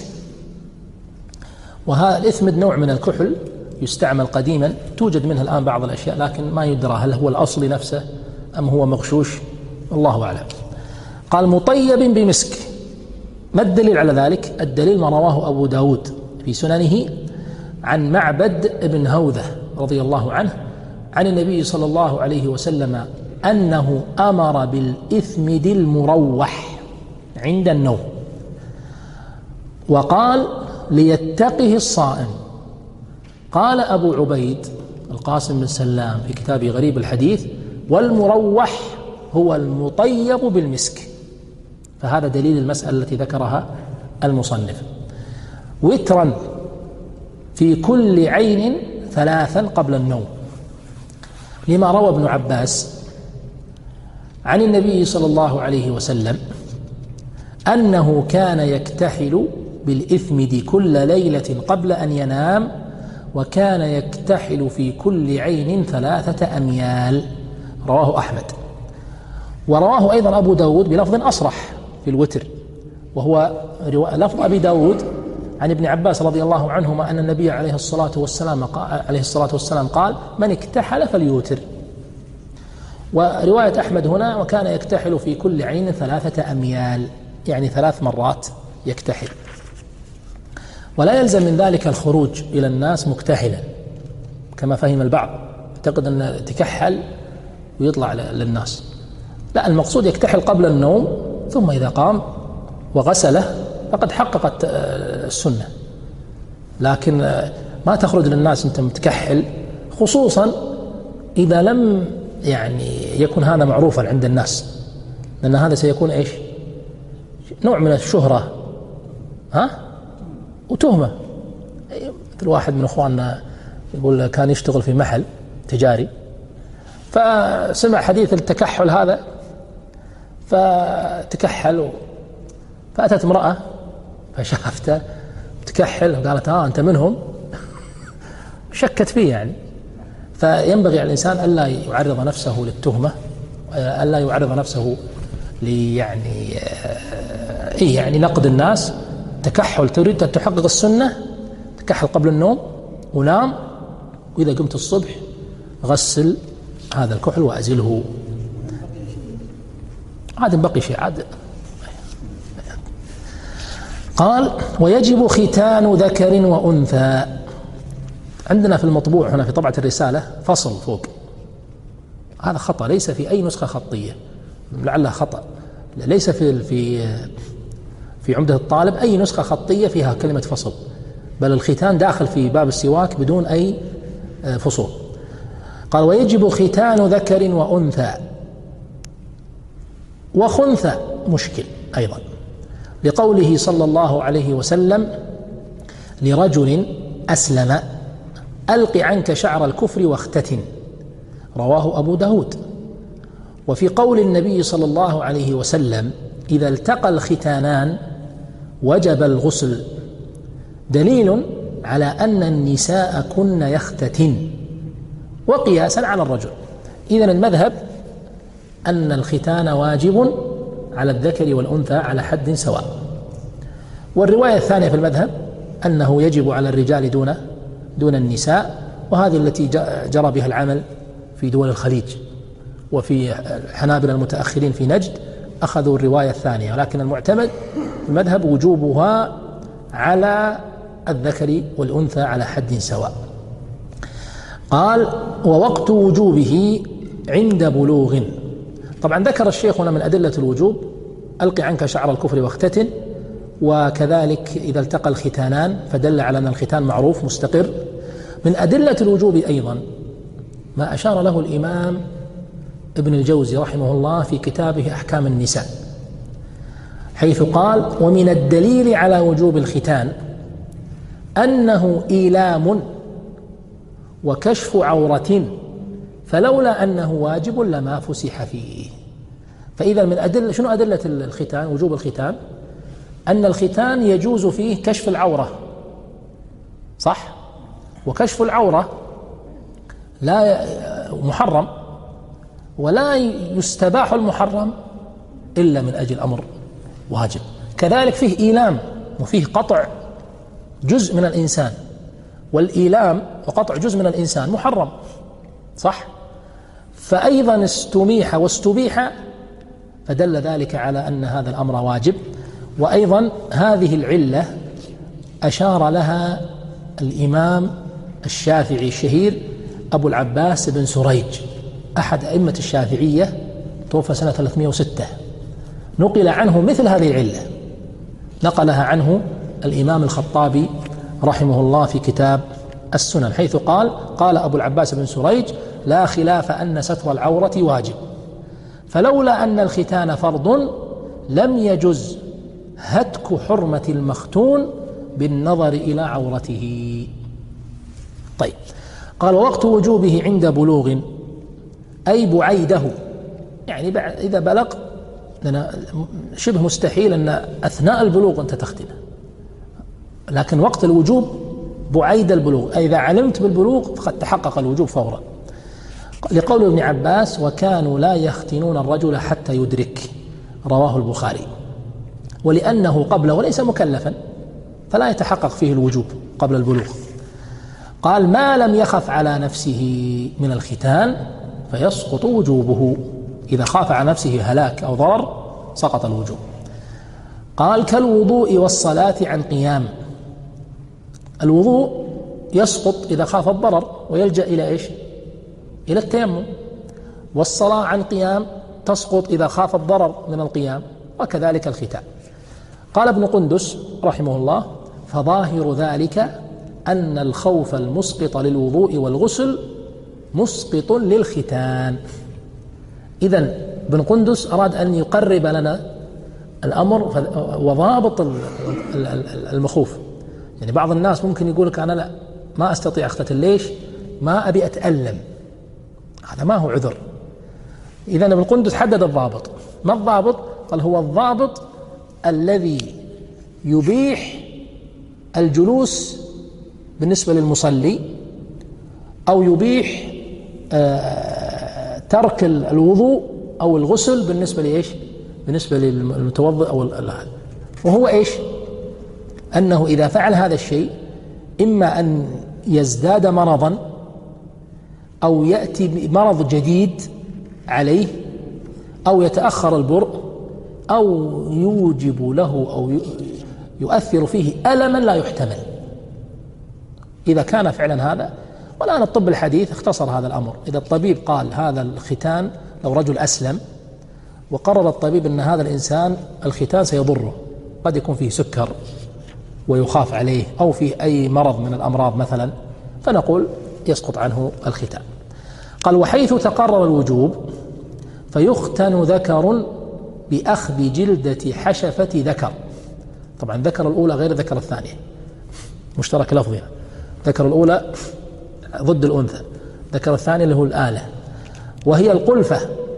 وهذا الإثمد نوع من الكحل يستعمل قديما، توجد منه الآن بعض الأشياء، لكن ما يدرى هل هو الأصلي نفسه أم هو مغشوش، الله أعلم. قال: مطيب بمسك. ما الدليل على ذلك؟ الدليل ما رواه أبو داود في سننه عن معبد بن هوذة رضي الله عنه عن النبي صلى الله عليه وسلم أنه أمر بالإثمد المروح عند النوم، وقال: ليتقه الصائم. قال أبو عبيد القاسم بن سلام في كتابه غريب الحديث: والمروح هو المطيب بالمسك. فهذا دليل المسألة التي ذكرها المصنف. وترا في كل عين ثلاثا قبل النوم، لما روى ابن عباس عن النبي صلى الله عليه وسلم أنه كان يكتحل بالإثمد كل ليلة قبل أن ينام، وكان يكتحل في كل عين ثلاثة أميال، رواه أحمد. ورواه أيضا أبو داود بلفظ أصرح في الوتر، وهو لفظ أبي داود عن ابن عباس رضي الله عنهما أن النبي عليه الصلاة والسلام عليه الصلاة والسلام قال: من اكتحل فليوتر. ورواية أحمد هنا: وكان يكتحل في كل عين ثلاثة أميال، يعني ثلاث مرات يكتحل. ولا يلزم من ذلك الخروج إلى الناس مكتحلا كما فهم البعض، اعتقد أن تكحل ويطلع للناس. لا، المقصود يكتحل قبل النوم، ثم إذا قام وغسله فقد حققت السنة. لكن ما تخرج للناس أنت متكحل، خصوصا إذا لم يعني يكون هذا معروفا عند الناس، لأن هذا سيكون إيش؟ نوع من الشهرة ها وتهمة. مثل واحد من أخواننا يقول كان يشتغل في محل تجاري، فسمع حديث التكحل هذا فتكحل، فأتت امرأة فشافته تكحل وقالت ها أنت منهم، شكت فيه يعني. فينبغي على الإنسان ألا يعرض نفسه للتهمة، ألا يعرض نفسه لي يعني إيه يعني نقد الناس. تكحل تريد أن تحقق السنة، تكحل قبل النوم ونام، وإذا قمت الصبح غسل هذا الكحل وأزله. عاد بقي شيء عاد. قال ويجب ختان ذكر وأنثى. عندنا في المطبوع هنا في طبعة الرسالة فصل فوق، هذا خطأ، ليس في أي نسخة خطية، لعله خطأ، ليس في في في عمدة الطالب أي نسخة خطية فيها كلمة فصل، بل الختان داخل في باب السواك بدون أي فصول. قال ويجب ختان ذكر وأنثى. وخنثى مشكل أيضا، لقوله صلى الله عليه وسلم لرجل أسلم ألق عنك شعر الكفر واختتن، رواه أبو داود. وفي قول النبي صلى الله عليه وسلم إذا التقى الختانان وجب الغسل، دليل على أن النساء كن يختتن، وقياسا على الرجل. إذن المذهب أن الختان واجب على الذكر والأنثى على حد سواء. والرواية الثانية في المذهب أنه يجب على الرجال دون دون النساء، وهذه التي جرى بها العمل في دول الخليج، وفي حنابلة المتأخرين في نجد أخذوا الرواية الثانية، ولكن المعتمد في المذهب وجوبها على الذكر والأنثى على حد سواء. قال ووقت وجوبه عند بلوغ. طبعا ذكر الشيخ هنا من أدلة الوجوب ألق عنك شعر الكفر واختتن، وكذلك إذا التقى الختانان فدل على أن الختان معروف مستقر. من أدلة الوجوب أيضا ما أشار له الإمام ابن الجوزي رحمه الله في كتابه أحكام النساء، حيث قال ومن الدليل على وجوب الختان أنه إيلام وكشف عورة، فلولا أنه واجب لما فسح فيه. فإذا من أدلة، شنو أدلة الختان وجوب الختان؟ أن الختان يجوز فيه كشف العورة، صح؟ وكشف العورة لا محرم، ولا يستباح المحرم إلا من أجل أمر واجب. كذلك فيه إيلام وفيه قطع جزء من الإنسان، والإيلام وقطع جزء من الإنسان محرم، صح؟ فأيضا استميح واستبيح، فدل ذلك على أن هذا الأمر واجب. وأيضا هذه العلة أشار لها الإمام الشافعي الشهير أبو العباس بن سريج، أحد أئمة الشافعية، توفى سنة ثلاثمائة وستة. نقل عنه مثل هذه العلة، نقلها عنه الإمام الخطابي رحمه الله في كتاب السنن، حيث قال قال أبو العباس بن سريج لا خلاف أن ستر العورة واجب، فلولا أن الختان فرض لم يجز هتك حرمة المختون بالنظر إلى عورته. طيب، قال ووقت وجوبه عند بلوغ أي بعيده، يعني إذا بلغ، لأن شبه مستحيل أن أثناء البلوغ أنت تختنه، لكن وقت الوجوب بعيد البلوغ، أي إذا علمت بالبلوغ فقد تحقق الوجوب فورا. لقول ابن عباس وكانوا لا يختنون الرجل حتى يدرك، رواه البخاري. ولأنه قبله وليس مكلفا فلا يتحقق فيه الوجوب قبل البلوغ. قال ما لم يخف على نفسه من الختان فيسقط وجوبه، إذا خاف على نفسه هلاك أو ضرر سقط الوجوب. قال كالوضوء والصلاة عن قيام. الوضوء يسقط إذا خاف الضرر ويلجأ إلى إيش؟ إلى التيمم. والصلاة عن قيام تسقط إذا خاف الضرر من القيام، وكذلك الختان. قال ابن قندس رحمه الله فظاهر ذلك أن الخوف المسقط للوضوء والغسل مسقط للختان. إذن ابن قندس أراد أن يقرب لنا الأمر وضابط المخوف. يعني بعض الناس ممكن يقول لك أنا لا ما أستطيع أختتن، ليش؟ ما أبي أتألم. هذا ما هو عذر. إذن ابن القندس حدد الضابط. ما الضابط؟ قال هو الضابط الذي يبيح الجلوس بالنسبة للمصلي، أو يبيح آه ترك الوضوء أو الغسل بالنسبة لإيش؟ بالنسبة للمتوضئ أو هذا. وهو إيش؟ أنه إذا فعل هذا الشيء إما أن يزداد مرضا أو يأتي بمرض جديد عليه، أو يتأخر البرء، أو يوجب له أو يؤثر فيه ألما لا يحتمل. إذا كان فعلا هذا، والآن الطب الحديث اختصر هذا الأمر. إذا الطبيب قال هذا الختان، لو رجل أسلم وقرر الطبيب أن هذا الإنسان الختان سيضره، قد يكون فيه سكر ويخاف عليه، أو فيه أي مرض من الأمراض مثلا، فنقول يسقط عنه الختان. قال وحيث تقرر الوجوب فيختن ذكر بأخذ جلدة حشفة ذكر. طبعا ذكر الأولى غير ذكر الثانية، مشترك لفظها. ذكر الأولى ضد الأنثى، ذكر الثانية اللي هو الآلة، وهي القلفة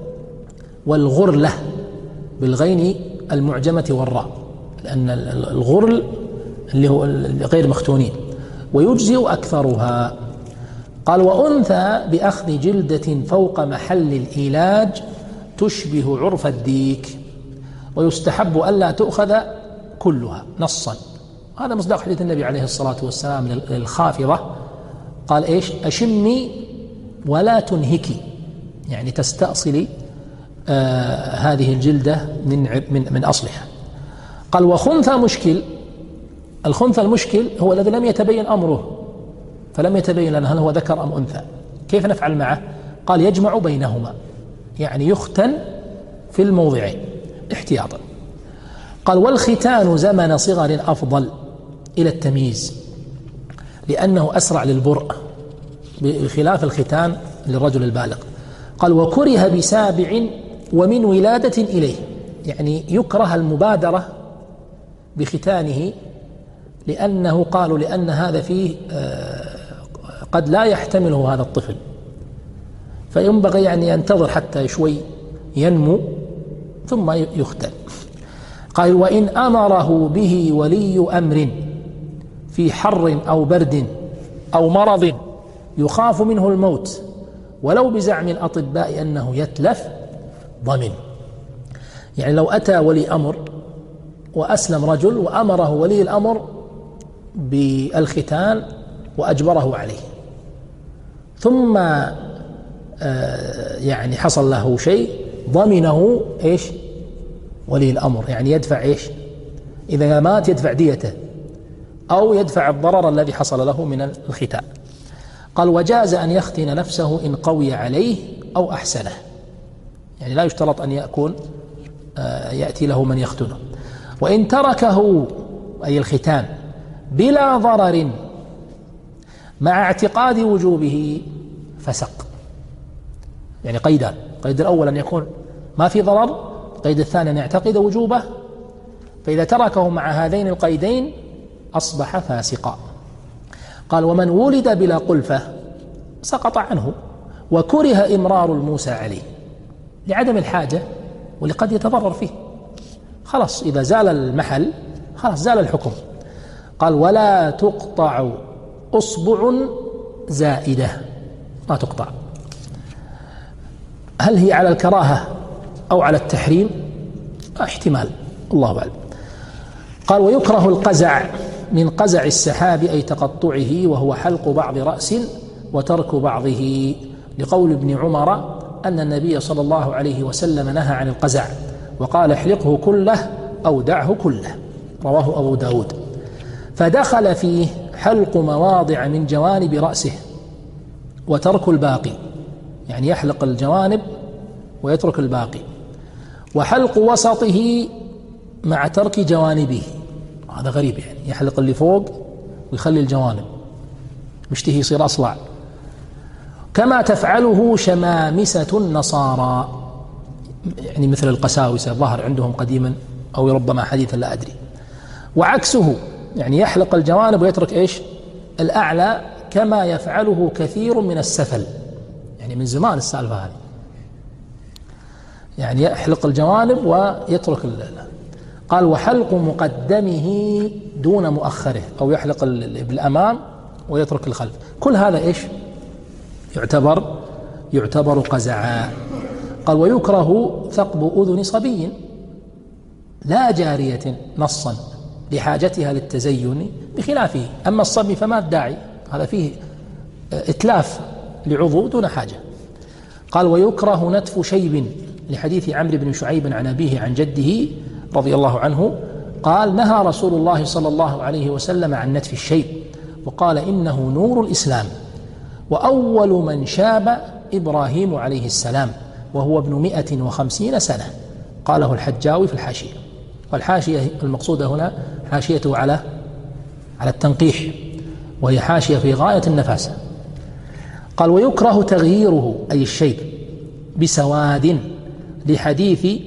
والغرلة بالغين المعجمة والراء، لأن الغرل اللي هو غير مختونين، ويجزئ أكثرها. قال وأنثى بأخذ جلدة فوق محل العلاج تشبه عرف الديك، ويستحب ألا تؤخذ كلها نصا. هذا مصداق حديث النبي عليه الصلاة والسلام للخافضة، قال إيش؟ أشمي ولا تنهكي، يعني تستأصلي آه هذه الجلدة من, من, من أصلها. قال وخنثى مشكل. الخنثى المشكل هو الذي لم يتبين أمره، فلم يتبين لنا هل هو ذكر أم أنثى، كيف نفعل معه؟ قال يجمع بينهما، يعني يختن في الموضعين احتياطا. قال والختان زمن صغر أفضل إلى التمييز، لأنه أسرع للبرء بخلاف الختان للرجل البالغ. قال وكره بسابع ومن ولادة إليه، يعني يكره المبادرة بختانه، لأنه قالوا لأن هذا فيه قد لا يحتمله هذا الطفل، فينبغي يعني ينتظر حتى شوي ينمو ثم يختن. قال وإن أمره به ولي أمر في حر أو برد أو مرض يخاف منه الموت ولو بزعم الأطباء أنه يتلف ضمن. يعني لو أتى ولي أمر وأسلم رجل وأمره ولي الأمر بالختان وأجبره عليه، ثم يعني حصل له شيء، ضمنه إيش؟ ولي الأمر، يعني يدفع إيش؟ إذا مات يدفع ديته أو يدفع الضرر الذي حصل له من الختان. قال وجاز أن يختن نفسه إن قوي عليه أو أحسنه، يعني لا يشترط أن يكون يأتي له من يختنه. وإن تركه أي الختان بلا ضرر مع اعتقاد وجوبه فسق. يعني قيدان: قيد الأول أن يكون ما في ضرر، قيد الثاني أن يعتقد وجوبه، فإذا تركه مع هذين القيدين أصبح فاسقا. قال ومن ولد بلا قلفة سقط عنه، وكره إمرار الموسى عليه لعدم الحاجة ولقد يتضرر فيه، خلاص إذا زال المحل خلاص زال الحكم. قال ولا تقطع أصبع زائدة، ما تقطع. هل هي على الكراهة أو على التحريم؟ احتمال، الله أعلم. قال ويكره القزع من قزع السحاب أي تقطعه، وهو حلق بعض رأس وترك بعضه، لقول ابن عمر أن النبي صلى الله عليه وسلم نهى عن القزع وقال احلقه كله أو دعه كله، رواه أبو داود. فدخل فيه حلق مواضع من جوانب رأسه وترك الباقي، يعني يحلق الجوانب ويترك الباقي، وحلق وسطه مع ترك جوانبه. هذا غريب، يعني يحلق اللي فوق ويخلي الجوانب، مشتهي يصير أصلع، كما تفعله شمامسة النصارى، يعني مثل القساوسة ظهر عندهم قديما أو ربما حديثا لا أدري. وعكسه يعني يحلق الجوانب ويترك إيش؟ الأعلى، كما يفعله كثير من السفل، يعني من زمان السالفة هذه. يعني يحلق الجوانب ويترك ال... قال وحلق مقدمه دون مؤخره، أو يحلق بالأمام ويترك الخلف، كل هذا إيش يعتبر يعتبر قزعا. قال ويكره ثقب أذن صبي لا جارية نصا لحاجتها للتزين بخلافه، أما الصبي فما الداعي، هذا فيه إتلاف لعضو دون حاجة. قال ويكره نتف شيب لحديث عمرو بن شعيب عن أبيه عن جده رضي الله عنه قال نهى رسول الله صلى الله عليه وسلم عن نتف الشيب، وقال إنه نور الإسلام، وأول من شاب إبراهيم عليه السلام وهو ابن مئة وخمسين سنة، قاله الحجاوي في الحاشية. والحاشية المقصودة هنا حاشيته على على التنقيح، وهي حاشية في غاية النفاسة. قال ويكره تغييره أي الشيب بسواد لحديث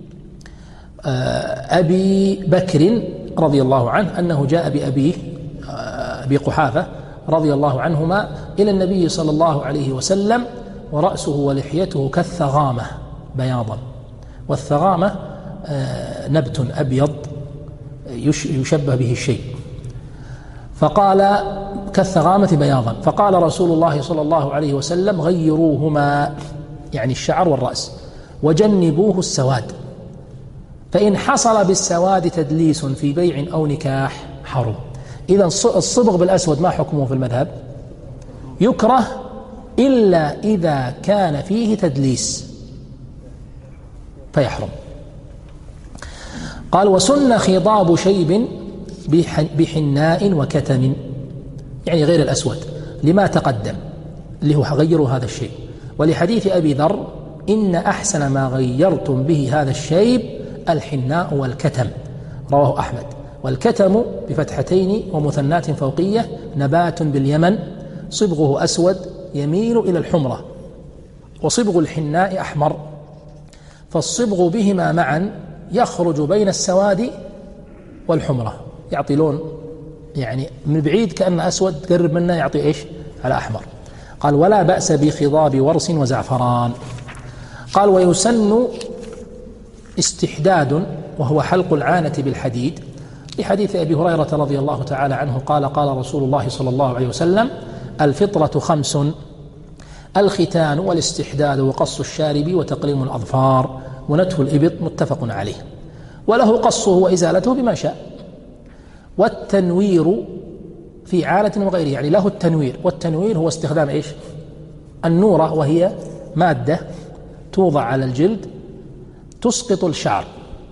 أبي بكر رضي الله عنه أنه جاء بأبيه أبي قحافة رضي الله عنهما إلى النبي صلى الله عليه وسلم ورأسه ولحيته كالثغامة بياضا، والثغامة نبت أبيض يشبه به الشيء، فقال كالثغامة بياضا، فقال رسول الله صلى الله عليه وسلم غيروهما، يعني الشعر والرأس، وجنبوه السواد، فإن حصل بالسواد تدليس في بيع أو نكاح حرم. إذا الصبغ بالأسود ما حكمه في المذهب؟ يكره إلا إذا كان فيه تدليس فيحرم. قال وسن خضاب شيب بحناء وكتم، يعني غير الأسود، لما تقدم اللي هو غيروا هذا الشيء، ولحديث أبي ذر إن أحسن ما غيرتم به هذا الشيب الحناء والكتم، رواه أحمد. والكتم بفتحتين ومثنات فوقية نبات باليمن صبغه أسود يميل إلى الحمرة، وصبغ الحناء أحمر، فالصبغ بهما معا يخرج بين السواد والحمرة، يعطي لون يعني من بعيد كأنه أسود، تقرب منه يعطي إيش على أحمر. قال ولا بأس بخضاب ورس وزعفران. قال ويسن استحداد وهو حلق العانة بالحديد، لحديث أبي هريرة رضي الله تعالى عنه قال قال رسول الله صلى الله عليه وسلم الفطرة خمس: الختان والاستحداد وقص الشارب وتقليم الأظفار ونتف الإبط، متفق عليه، وله قصه وإزالته بما شاء. والتنوير في عالة وغيره، يعني له التنوير، والتنوير هو استخدام إيش؟ النورة، وهي مادة توضع على الجلد تسقط الشعر.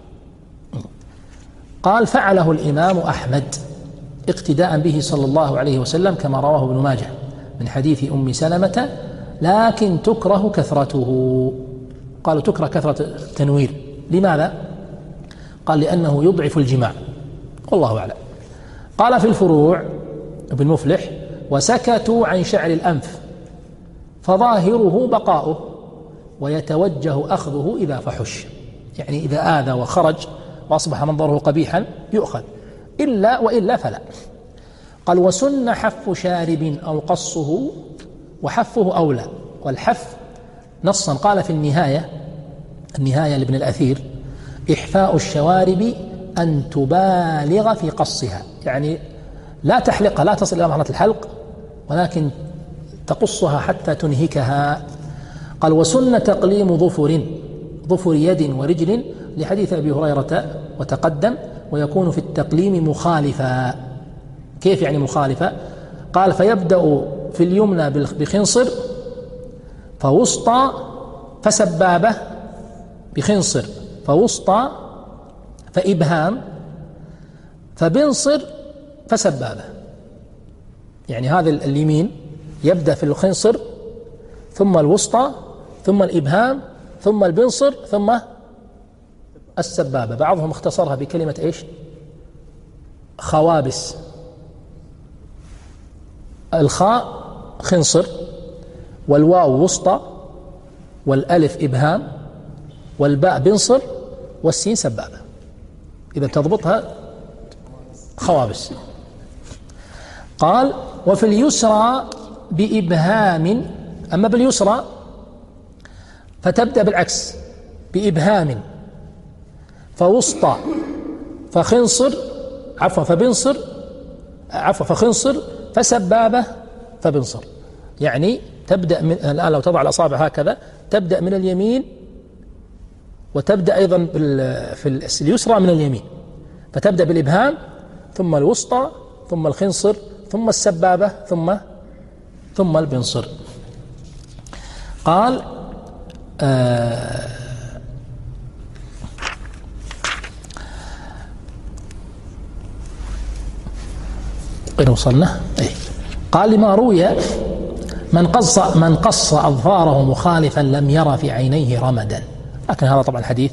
قال فعله الإمام أحمد اقتداء به صلى الله عليه وسلم كما رواه ابن ماجه من حديث أم سلمة، لكن تكره كثرته. قالوا تكره كثرة التنوير، لماذا؟ قال لأنه يضعف الجماع، والله أعلم. قال في الفروع ابن مفلح وسكتوا عن شعر الأنف فظاهره بقاؤه ويتوجه أخذه إذا فحش، يعني إذا آذى وخرج وأصبح منظره قبيحا يؤخذ، إلا وإلا فلا. قال وسن حف شارب أو قصه، وحفه أولى، والحف نصا قال في النهاية النهاية لابن الأثير إحفاء الشوارب أن تبالغ في قصها، يعني لا تحلقها، لا تصل إلى مرحلة الحلق، ولكن تقصها حتى تنهكها. قال وسن تقليم ظفر ظفر يد ورجل، لحديث أبي هريرة وتقدم، ويكون في التقليم مخالفا. كيف يعني مخالفا؟ قال فيبدأ في اليمنى بخنصر، فوسطى فسبابة، بخنصر فوسطى فإبهام فبنصر فسبابة، يعني هذا اليمين يبدأ في الخنصر ثم الوسطى ثم الإبهام ثم البنصر ثم السبابة. بعضهم اختصرها بكلمة إيش؟ خوابس. الخاء خنصر، والواو وسطى، والألف إبهام، والباء بنصر، والسين سبابة. إذا تضبطها خوابس. قال وفي اليسرى بإبهام، أما باليسرى فتبدأ بالعكس، بإبهام فوسطى فخنصر عفوا فبنصر عفوا فخنصر فسبابة فبنصر. يعني تبدأ من الآن لو تضع الأصابع هكذا تبدأ من اليمين وتبدأ أيضا في اليسرى من اليمين، فتبدأ بالإبهام ثم الوسطى ثم الخنصر ثم السبابة ثم ثم البنصر. قال آه وين وصلنا؟ إيه؟ قال لما روي من قص من قص أظفاره مخالفا لم يرى في عينيه رمدا. لكن هذا طبعا حديث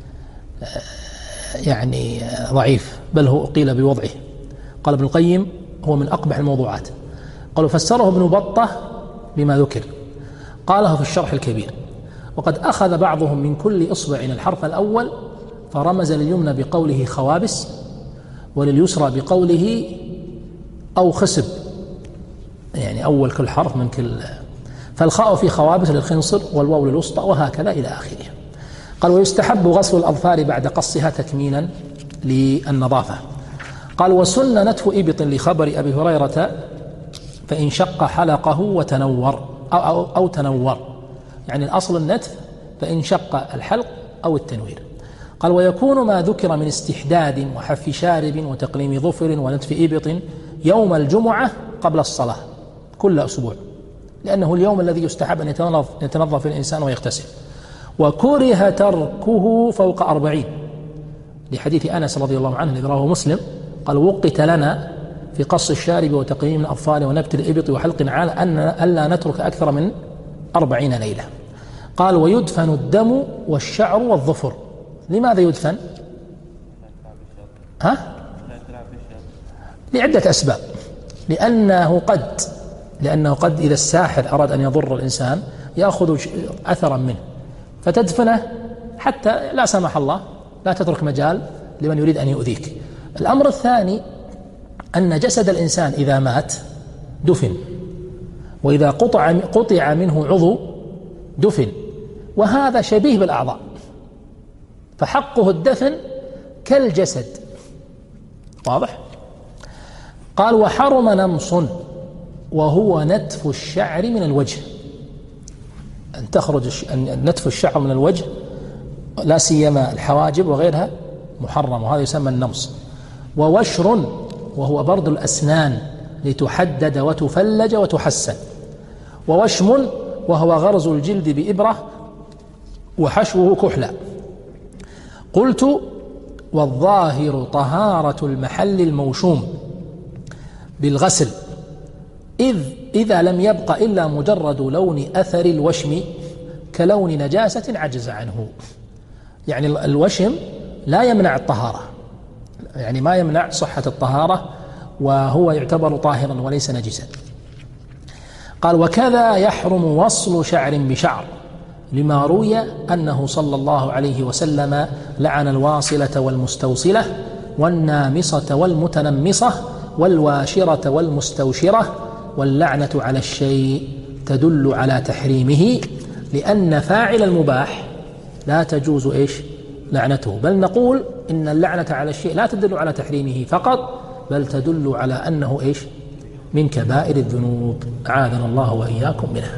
يعني ضعيف، بل هو قيل بوضعه. قال ابن القيم هو من أقبح الموضوعات. قالوا فسره ابن بطة بما ذكر، قاله في الشرح الكبير. وقد أخذ بعضهم من كل إصبع الحرف الأول فرمز لليمنى بقوله خوابس ولليسرى بقوله أو خسب، يعني أول كل حرف من كل، فالخاء في خوابس للخنصر والواو للوسطى وهكذا إلى آخره. قال ويستحب غسل الأظفار بعد قصها تكمينا للنظافة. قال وسن نتف إبط لخبر أبي هريرة فإن شق حلقه وتنور أو, أو, أو تنور، يعني الأصل النتف فإن شق الحلق أو التنوير. قال ويكون ما ذكر من استحداد وحف شارب وتقليم ظفر ونتف إبط يوم الجمعة قبل الصلاة كل أسبوع، لأنه اليوم الذي يستحب أن يتنظف, يتنظف الإنسان ويغتسل. وكره تركه فوق أربعين لحديث أنس رضي الله عنه الذي رواه مسلم قال وقت لنا في قص الشارب وتقليم الأظفار ونبت الإبط وحلق على أن ألا نترك أكثر من أربعين ليلة. قال ويدفن الدم والشعر والظفر. لماذا يدفن؟ ها؟ لعدة أسباب. لأنه قد لأنه قد إذا الساحر أراد أن يضر الإنسان يأخذ أثرا منه فتدفنه حتى لا سمح الله لا تترك مجال لمن يريد أن يؤذيك. الأمر الثاني أن جسد الإنسان إذا مات دفن، وإذا قطع قطع منه عضو دفن، وهذا شبيه بالأعضاء، فحقه الدفن كالجسد. واضح؟ قال وحرم نمص وهو نتف الشعر من الوجه، أن تخرج نتف الشعر من الوجه لا سيما الحواجب وغيرها محرم، وهذا يسمى النمص. ووشر وهو برد الأسنان لتحدد وتفلج وتحسن. ووشم وهو غرز الجلد بإبرة وحشوه كحلا. قلت والظاهر طهارة المحل الموشوم بالغسل إذ إذا لم يبق إلا مجرد لون أثر الوشم كلون نجاسة عجز عنه. يعني الوشم لا يمنع الطهارة، يعني ما يمنع صحة الطهارة، وهو يعتبر طاهرا وليس نجسا. قال وكذا يحرم وصل شعر بشعر لما روي أنه صلى الله عليه وسلم لعن الواصلة والمستوصلة والنامصة والمتنمصة والواشرة والمستوشرة، واللعنة على الشيء تدل على تحريمه، لأن فاعل المباح لا تجوز إيش لعنته، بل نقول إن اللعنة على الشيء لا تدل على تحريمه فقط، بل تدل على أنه إيش من كبائر الذنوب، أعاذنا الله وإياكم منها.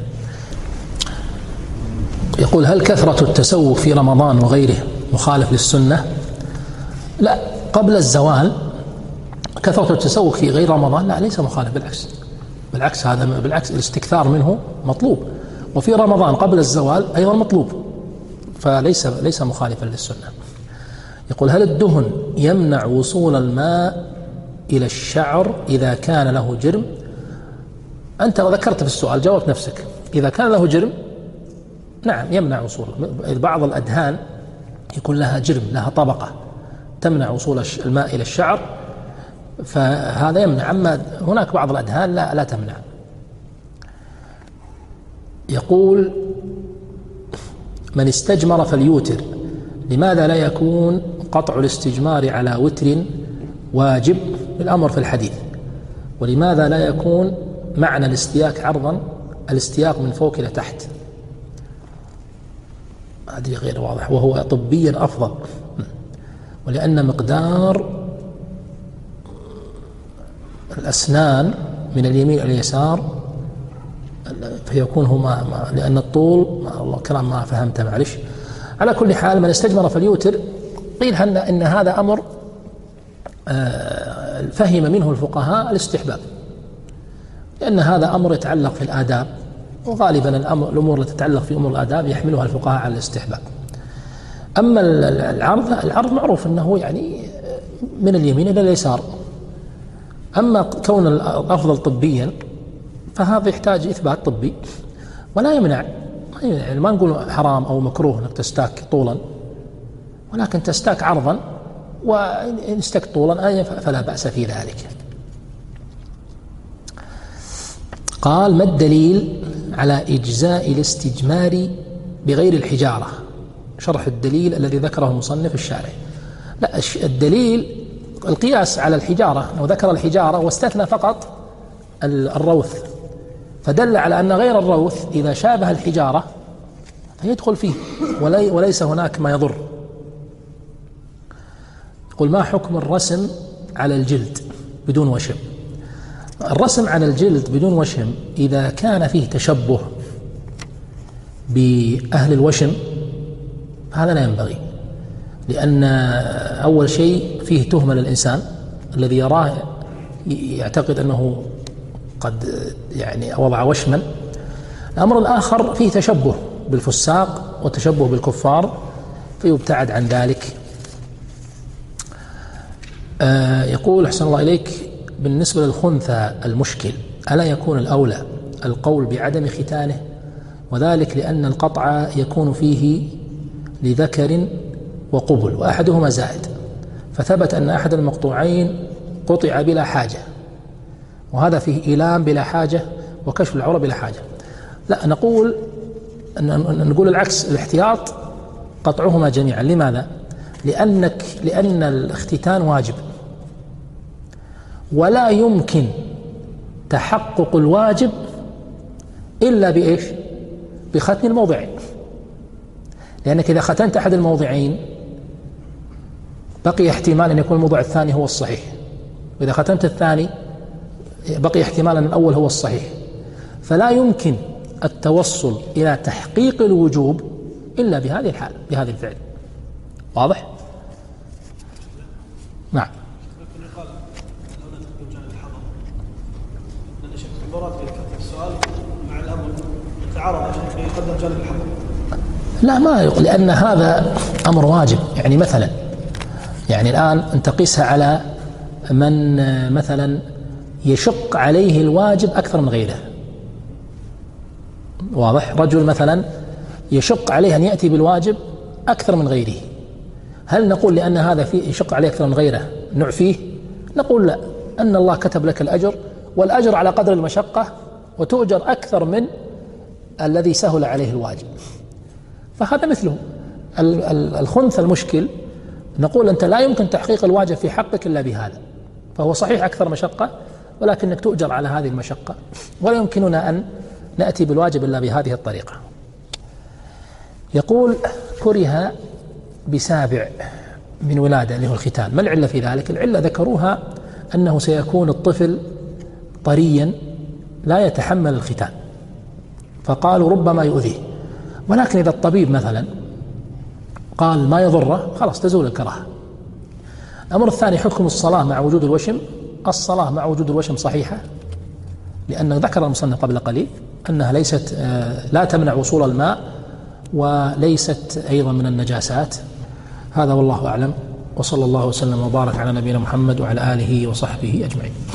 يقول هل كثرة التسوق في رمضان وغيره مخالف للسنة؟ لا، قبل الزوال كثرة التسوق في غير رمضان لا ليس مخالف، بالعكس بالعكس هذا بالعكس الاستكثار منه مطلوب، وفي رمضان قبل الزوال أيضا مطلوب، فليس ليس مخالفا للسنة. يقول هل الدهن يمنع وصول الماء إلى الشعر إذا كان له جرم؟ أنت ذكرت في السؤال جاوبت نفسك، إذا كان له جرم نعم يمنع وصوله. بعض الأدهان يكون لها جرم، لها طبقة تمنع وصول الماء إلى الشعر، فهذا يمنع. أما هناك بعض الأدهان لا, لا تمنع. يقول من استجمر فليوتر، لماذا لا يكون قطع الاستجمار على وتر واجب الأمر في الحديث؟ ولماذا لا يكون معنى الاستياك عرضا الاستياق من فوق إلى تحت؟ هذه غير واضح، وهو طبيا أفضل، ولأن مقدار الأسنان من اليمين إلى اليسار فيكون هما، لأن الطول ما الله كلام ما فهمته معلش. على كل حال من استجمر فليوتر، قيل هن إن هذا أمر فهم منه الفقهاء الاستحباب، لأن هذا أمر يتعلق في الآداب، وغالبا الأمر الأمور التي تتعلق في أمور الآداب يحملها الفقهاء على الاستحباب. أما العرض العرض معروف أنه يعني من اليمين إلى اليسار. أما كون الأفضل طبيا فهذا يحتاج إثبات طبي، ولا يمنع، يعني ما نقول حرام أو مكروه أنك تستاك طولا، ولكن تستاك عرضا، وإن استك طولا فلا بأس في ذلك. قال: ما الدليل على إجزاء الاستجمار بغير الحجارة؟ شرح الدليل الذي ذكره المصنف الشارح. لا، الدليل القياس على الحجارة، لو ذكر الحجارة واستثنى فقط الروث، فدل على أن غير الروث إذا شابه الحجارة فيدخل فيه ولي وليس هناك ما يضر. يقول: ما حكم الرسم على الجلد بدون وشم؟ الرسم على الجلد بدون وشم إذا كان فيه تشبه بأهل الوشم هذا لا ينبغي، لأن أول شيء فيه تهمة للإنسان الذي يراه يعتقد أنه قد يعني وضع وشما. الأمر الآخر فيه تشبه بالفساق وتشبه بالكفار فيبتعد عن ذلك. آه يقول: أحسن الله إليك، بالنسبة للخنثى المشكل ألا يكون الأولى القول بعدم ختانه؟ وذلك لأن القطع يكون فيه لذكر وقبل وأحدهما زائد، فثبت أن أحد المقطوعين قطع بلا حاجة، وهذا فيه إيلام بلا حاجة وكشف العورة بلا حاجة. لا، نقول أن نقول العكس، الاحتياط قطعهما جميعا. لماذا؟ لأنك لأن الاختتان واجب، ولا يمكن تحقق الواجب إلا بإيش؟ بختن الموضعين، لأنك إذا ختنت أحد الموضعين بقي احتمال أن يكون الموضع الثاني هو الصحيح، وإذا ختنت الثاني بقي احتمال أن الأول هو الصحيح، فلا يمكن التوصل إلى تحقيق الوجوب إلا بهذه الحال، بهذه الفعل. واضح؟ نعم. السؤال مع الأمر يتعارض يقدم جانب الحظر. لا، ما يقول، لأن هذا أمر واجب. يعني مثلا يعني الآن أن تقيسها على من مثلا يشق عليه الواجب أكثر من غيره. واضح؟ رجل مثلا يشق عليه أن يأتي بالواجب أكثر من غيره، هل نقول لأن هذا فيه يشق عليه أكثر من غيره نعفيه؟ نقول لا، أن الله كتب لك الأجر، والأجر على قدر المشقة، وتؤجر أكثر من الذي سهل عليه الواجب. فهذا مثله الخنث المشكل، نقول أنت لا يمكن تحقيق الواجب في حقك إلا بهذا، فهو صحيح أكثر مشقة ولكنك تؤجر على هذه المشقة، ولا يمكننا أن نأتي بالواجب إلا بهذه الطريقة. يقول: كره بسابع من ولادة اللي هو الختان، ما العلة في ذلك؟ العلة ذكروها أنه سيكون الطفل طريا لا يتحمل الختان، فقالوا ربما يؤذيه، ولكن إذا الطبيب مثلا قال ما يضره خلاص تزول الكراهة. الأمر الثاني: حكم الصلاة مع وجود الوشم. الصلاة مع وجود الوشم صحيحة، لأن ذكر المصنف قبل قليل أنها ليست لا تمنع وصول الماء، وليست أيضا من النجاسات. هذا والله أعلم، وصلى الله وسلم وبارك على نبينا محمد وعلى آله وصحبه أجمعين.